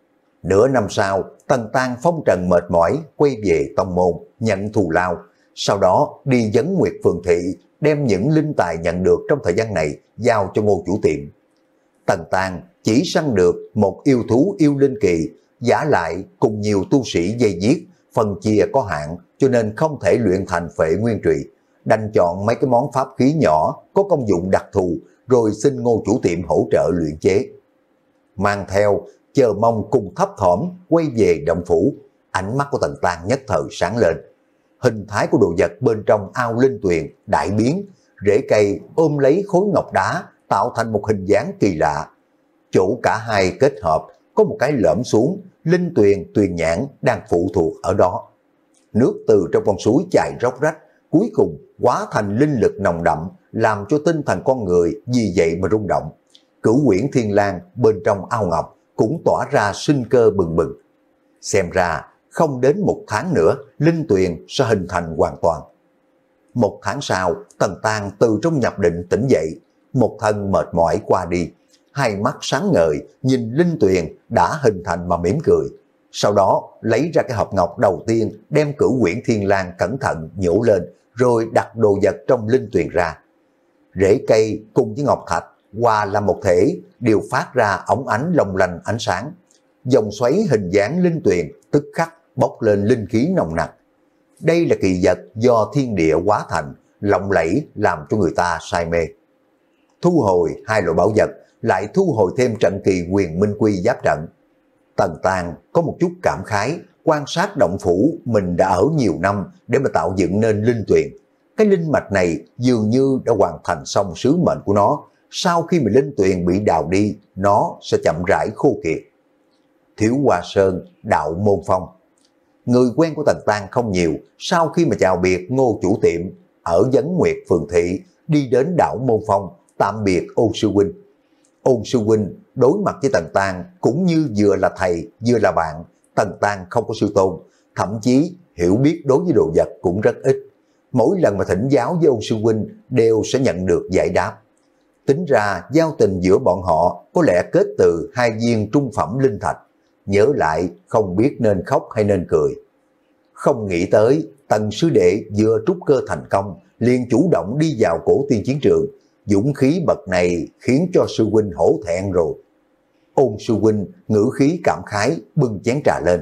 Nửa năm sau, Tần Tang phong trần mệt mỏi, quay về tông môn, nhận thù lao, sau đó đi Vấn Nguyệt Phường Thị, đem những linh tài nhận được trong thời gian này giao cho Ngô chủ tiệm. Tần Tang chỉ săn được một yêu thú yêu linh kỳ, giả lại cùng nhiều tu sĩ dây giết, phần chia có hạn, cho nên không thể luyện thành Phệ Nguyên Trụy, đành chọn mấy cái món pháp khí nhỏ có công dụng đặc thù, rồi xin Ngô chủ tiệm hỗ trợ luyện chế. Mang theo chờ mong cùng thấp thỏm quay về động phủ, ánh mắt của Tần Tang nhất thời sáng lên. Hình thái của đồ vật bên trong ao linh tuyền đại biến, rễ cây ôm lấy khối ngọc đá tạo thành một hình dáng kỳ lạ. Chỗ cả hai kết hợp có một cái lõm xuống, linh tuyền tuyền nhãn đang phụ thuộc ở đó. Nước từ trong con suối chảy róc rách, cuối cùng hóa thành linh lực nồng đậm, làm cho tinh thần con người vì vậy mà rung động. Cửu Uyển Thiên Lang bên trong ao ngọc cũng tỏa ra sinh cơ bừng bừng. Xem ra không đến một tháng nữa, linh tuyền sẽ hình thành hoàn toàn. Một tháng sau, Tần Tang từ trong nhập định tỉnh dậy, một thân mệt mỏi qua đi, hai mắt sáng ngời nhìn linh tuyền đã hình thành mà mỉm cười. Sau đó lấy ra cái hộp ngọc đầu tiên, đem Cửu Uyển Thiên Lang cẩn thận nhổ lên, rồi đặt đồ vật trong linh tuyền ra. Rễ cây cùng với ngọc thạch hòa làm một thể, đều phát ra óng ánh long lanh ánh sáng. Dòng xoáy hình dáng linh tuyền tức khắc bốc lên linh khí nồng nặc. Đây là kỳ vật do thiên địa hóa thành, lộng lẫy làm cho người ta say mê. Thu hồi hai loại bảo vật, lại thu hồi thêm trận kỳ quyền minh quy giáp trận. Tần Tang có một chút cảm khái, quan sát động phủ mình đã ở nhiều năm để mà tạo dựng nên linh tuyền. Cái linh mạch này dường như đã hoàn thành xong sứ mệnh của nó. Sau khi mà linh tuyền bị đào đi, nó sẽ chậm rãi khô kiệt. Thiếu Hoa Sơn, đạo môn phong. Người quen của Tần Tang không nhiều, sau khi mà chào biệt Ngô chủ tiệm ở Vấn Nguyệt Phường Thị, đi đến đảo Môn Phong, tạm biệt Ôn sư huynh. Ôn sư huynh đối mặt với Tần Tang cũng như vừa là thầy, vừa là bạn. Tần Tang không có sư tôn, thậm chí hiểu biết đối với đồ vật cũng rất ít. Mỗi lần mà thỉnh giáo với Ôn sư huynh đều sẽ nhận được giải đáp. Tính ra giao tình giữa bọn họ có lẽ kết từ hai viên trung phẩm linh thạch. Nhớ lại không biết nên khóc hay nên cười. Không nghĩ tới Tần sư đệ vừa trúc cơ thành công, liền chủ động đi vào cổ tiên chiến trường. Dũng khí bậc này khiến cho sư huynh hổ thẹn rồi. Ôn sư huynh ngữ khí cảm khái bưng chén trà lên.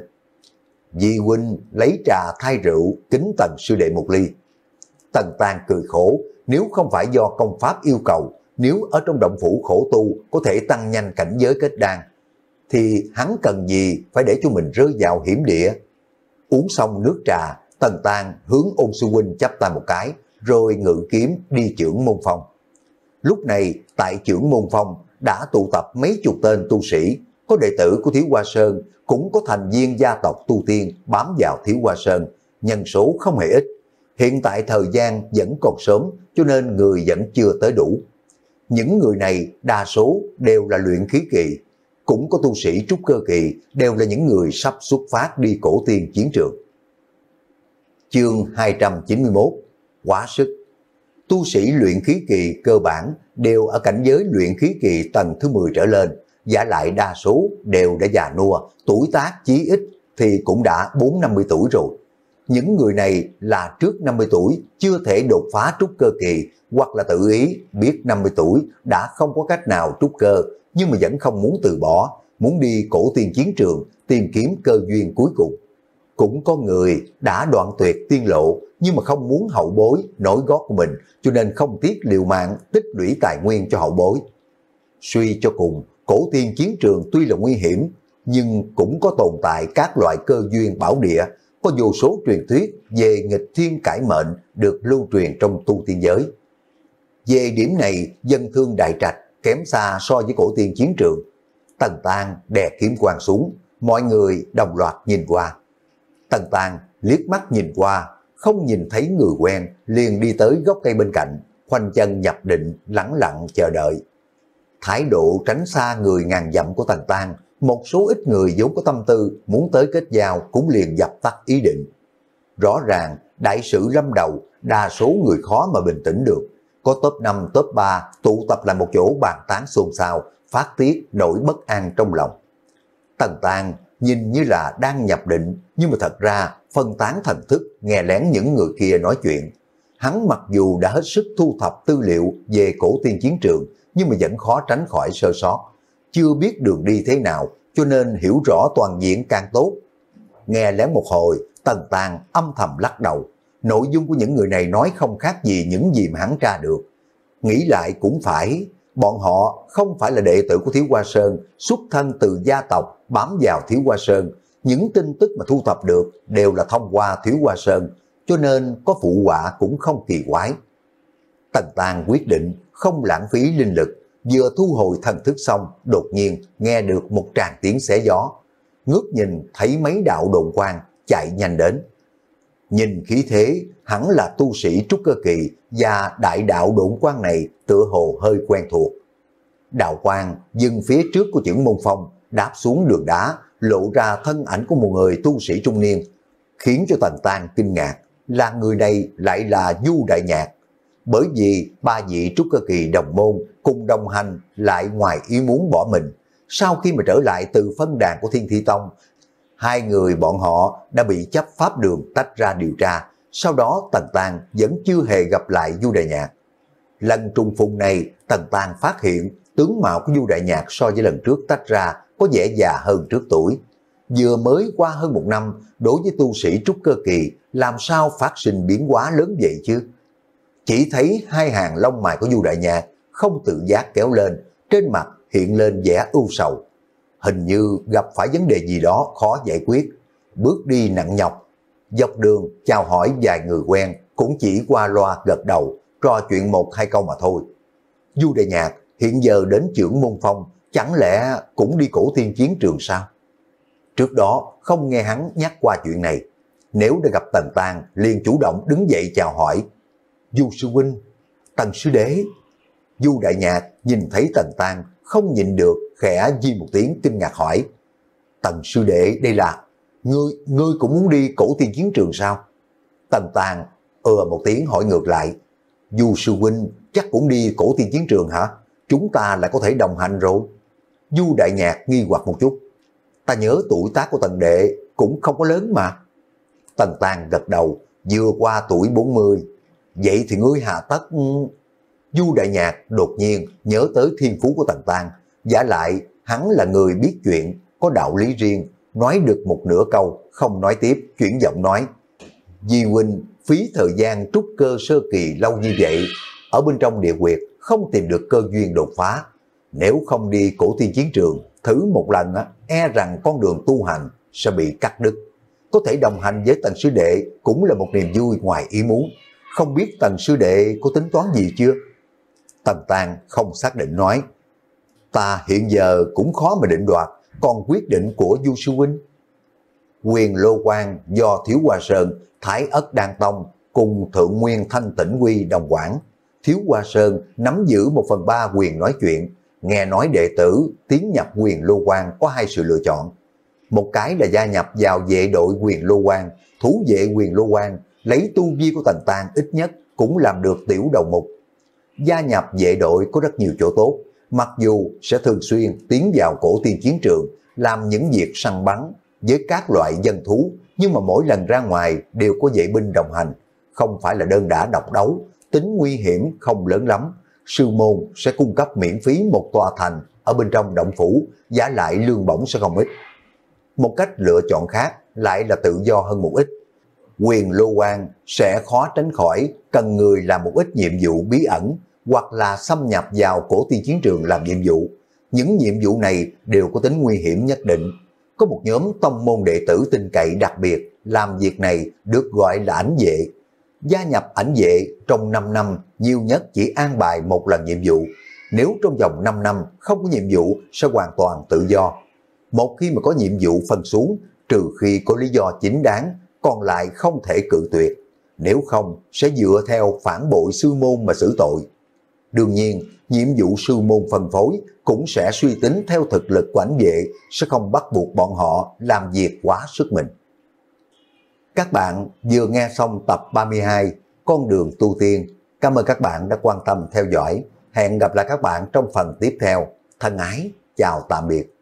Di huynh lấy trà thay rượu, kính Tần sư đệ một ly. Tần Tang cười khổ, nếu không phải do công pháp yêu cầu, nếu ở trong động phủ khổ tu có thể tăng nhanh cảnh giới kết đan, thì hắn cần gì phải để cho mình rơi vào hiểm địa. Uống xong nước trà, Tần Tang hướng Ôn sư huynh chắp tay một cái, rồi ngự kiếm đi Chưởng Môn Phong. Lúc này tại Chưởng Môn Phong đã tụ tập mấy chục tên tu sĩ, có đệ tử của Thiếu Hoa Sơn, cũng có thành viên gia tộc tu tiên bám vào Thiếu Hoa Sơn, nhân số không hề ít. Hiện tại thời gian vẫn còn sớm, cho nên người vẫn chưa tới đủ. Những người này đa số đều là luyện khí kỳ, cũng có tu sĩ trúc cơ kỳ, đều là những người sắp xuất phát đi cổ tiên chiến trường. Chương hai trăm chín mươi mốt, quá sức. Tu sĩ luyện khí kỳ cơ bản đều ở cảnh giới luyện khí kỳ tầng thứ mười trở lên, giả lại đa số đều đã già nua, tuổi tác chí ít thì cũng đã bốn năm mươi tuổi rồi. Những người này là trước năm mươi tuổi chưa thể đột phá trúc cơ kỳ, hoặc là tự ý biết năm mươi tuổi đã không có cách nào trúc cơ, nhưng mà vẫn không muốn từ bỏ, muốn đi cổ tiên chiến trường tìm kiếm cơ duyên cuối cùng. Cũng có người đã đoạn tuyệt tiên lộ, nhưng mà không muốn hậu bối nổi gót của mình, cho nên không tiếc liều mạng tích lũy tài nguyên cho hậu bối. Suy cho cùng, cổ tiên chiến trường tuy là nguy hiểm, nhưng cũng có tồn tại các loại cơ duyên bảo địa, có vô số truyền thuyết về nghịch thiên cải mệnh được lưu truyền trong tu tiên giới. Về điểm này, dân thương đại trạch kém xa so với cổ tiên chiến trường. Tần Tang đè kiếm quang xuống, mọi người đồng loạt nhìn qua. Tần Tang liếc mắt nhìn qua, không nhìn thấy người quen liền đi tới gốc cây bên cạnh, khoanh chân nhập định, lẳng lặng chờ đợi. Thái độ tránh xa người ngàn dặm của Tần Tang, một số ít người vốn có tâm tư muốn tới kết giao cũng liền dập tắt ý định. Rõ ràng đại sự lâm đầu, đa số người khó mà bình tĩnh được. Có top năm, top ba tụ tập lại một chỗ bàn tán xôn xao, phát tiết nỗi bất an trong lòng. Tần Tang nhìn như là đang nhập định, nhưng mà thật ra phân tán thần thức nghe lén những người kia nói chuyện. Hắn mặc dù đã hết sức thu thập tư liệu về cổ tiên chiến trường, nhưng mà vẫn khó tránh khỏi sơ sót. Chưa biết đường đi thế nào, cho nên hiểu rõ toàn diện càng tốt. Nghe lén một hồi, Tần Tang âm thầm lắc đầu. Nội dung của những người này nói không khác gì những gì mà hắn tra được. Nghĩ lại cũng phải, bọn họ không phải là đệ tử của Thiếu Hoa Sơn, xuất thân từ gia tộc bám vào Thiếu Hoa Sơn. Những tin tức mà thu thập được đều là thông qua Thiếu Hoa Sơn, cho nên có phụ họa cũng không kỳ quái. Tần Tang quyết định không lãng phí linh lực, vừa thu hồi thần thức xong, đột nhiên nghe được một tràng tiếng xé gió. Ngước nhìn thấy mấy đạo độn quang chạy nhanh đến. Nhìn khí thế, hẳn là tu sĩ trúc cơ kỳ, và đại đạo độn quang này tựa hồ hơi quen thuộc. Đạo quang dừng phía trước của Chưởng Môn Phong, đáp xuống đường đá, lộ ra thân ảnh của một người tu sĩ trung niên, khiến cho Tần Tang kinh ngạc, là người này lại là Du Đại Nhạc. Bởi vì ba vị trúc cơ kỳ đồng môn cùng đồng hành lại ngoài ý muốn bỏ mình. Sau khi mà trở lại từ phân đàn của Thiên Thi Tông, hai người bọn họ đã bị chấp pháp đường tách ra điều tra. Sau đó Tần Tang vẫn chưa hề gặp lại Du Đại Nhạc. Lần trùng phùng này, Tần Tang phát hiện tướng mạo của Du Đại Nhạc so với lần trước tách ra có vẻ già hơn trước tuổi. Vừa mới qua hơn một năm, đối với tu sĩ trúc cơ kỳ làm sao phát sinh biến hóa lớn vậy chứ? Chỉ thấy hai hàng lông mày của Du Đại Nhạc không tự giác kéo lên, trên mặt hiện lên vẻ ưu sầu. Hình như gặp phải vấn đề gì đó khó giải quyết, bước đi nặng nhọc. Dọc đường chào hỏi vài người quen cũng chỉ qua loa gật đầu, trò chuyện một hai câu mà thôi. Du Đại Nhạc hiện giờ đến Chưởng Môn Phong, chẳng lẽ cũng đi cổ tiên chiến trường sao? Trước đó không nghe hắn nhắc qua chuyện này, nếu đã gặp Tần Tang liền chủ động đứng dậy chào hỏi. Du sư huynh, Tần sư đế. Du Đại Nhạc nhìn thấy Tần Tang không nhịn được, khẽ di một tiếng kinh ngạc hỏi. Tần sư đệ đây là, ngươi, ngươi cũng muốn đi cổ tiên chiến trường sao? Tần Tang ừ một tiếng hỏi ngược lại. Du sư huynh chắc cũng đi cổ tiên chiến trường hả? Chúng ta lại có thể đồng hành rồi. Du Đại Nhạc nghi hoặc một chút. Ta nhớ tuổi tác của Tần đệ cũng không có lớn mà. Tần Tang gật đầu, vừa qua tuổi bốn mươi. Vậy thì ngươi hà tất... Du Đại Nhạc đột nhiên nhớ tới thiên phú của Tần Tang, giả lại hắn là người biết chuyện, có đạo lý riêng, nói được một nửa câu, không nói tiếp, chuyển giọng nói. Di huynh phí thời gian trúc cơ sơ kỳ lâu như vậy, ở bên trong địa quyệt không tìm được cơ duyên đột phá. Nếu không đi cổ tiên chiến trường, thử một lần á, e rằng con đường tu hành sẽ bị cắt đứt. Có thể đồng hành với Tần sư đệ cũng là một niềm vui ngoài ý muốn. Không biết Tần sư đệ có tính toán gì chưa? Tần Tang không xác định nói. Ta hiện giờ cũng khó mà định đoạt, còn quyết định của Du sư huynh. Quyền Lô Quang do Thiếu Hoa Sơn, Thái Ất Đan Tông cùng Thượng Nguyên Thanh Tĩnh Quy đồng quản. Thiếu Hoa Sơn nắm giữ một phần ba quyền nói chuyện. Nghe nói đệ tử tiến nhập Quyền Lô Quang có hai sự lựa chọn. Một cái là gia nhập vào vệ đội Quyền Lô Quang, thủ vệ Quyền Lô Quang, lấy tu vi của Tần Tang ít nhất cũng làm được tiểu đầu mục. Gia nhập vệ đội có rất nhiều chỗ tốt, mặc dù sẽ thường xuyên tiến vào cổ tiên chiến trường, làm những việc săn bắn với các loại dân thú, nhưng mà mỗi lần ra ngoài đều có vệ binh đồng hành, không phải là đơn đả độc đấu, tính nguy hiểm không lớn lắm. Sư môn sẽ cung cấp miễn phí một tòa thành ở bên trong động phủ, giá lại lương bổng sẽ không ít. Một cách lựa chọn khác lại là tự do hơn một ít. Quyền Lô Quang sẽ khó tránh khỏi cần người làm một ít nhiệm vụ bí ẩn, hoặc là xâm nhập vào cổ tiên chiến trường làm nhiệm vụ. Những nhiệm vụ này đều có tính nguy hiểm nhất định. Có một nhóm tông môn đệ tử tin cậy đặc biệt làm việc này, được gọi là ảnh vệ. Gia nhập ảnh vệ trong năm năm nhiều nhất chỉ an bài một lần nhiệm vụ. Nếu trong vòng năm năm không có nhiệm vụ sẽ hoàn toàn tự do. Một khi mà có nhiệm vụ phân xuống, trừ khi có lý do chính đáng, còn lại không thể cự tuyệt. nếu không sẽ dựa theo phản bội sư môn mà xử tội. Đương nhiên, nhiệm vụ sư môn phân phối cũng sẽ suy tính theo thực lực của ảnh vệ, sẽ không bắt buộc bọn họ làm việc quá sức mình. Các bạn vừa nghe xong tập ba mươi hai Con đường tu tiên. Cảm ơn các bạn đã quan tâm theo dõi. Hẹn gặp lại các bạn trong phần tiếp theo. Thân ái, chào tạm biệt.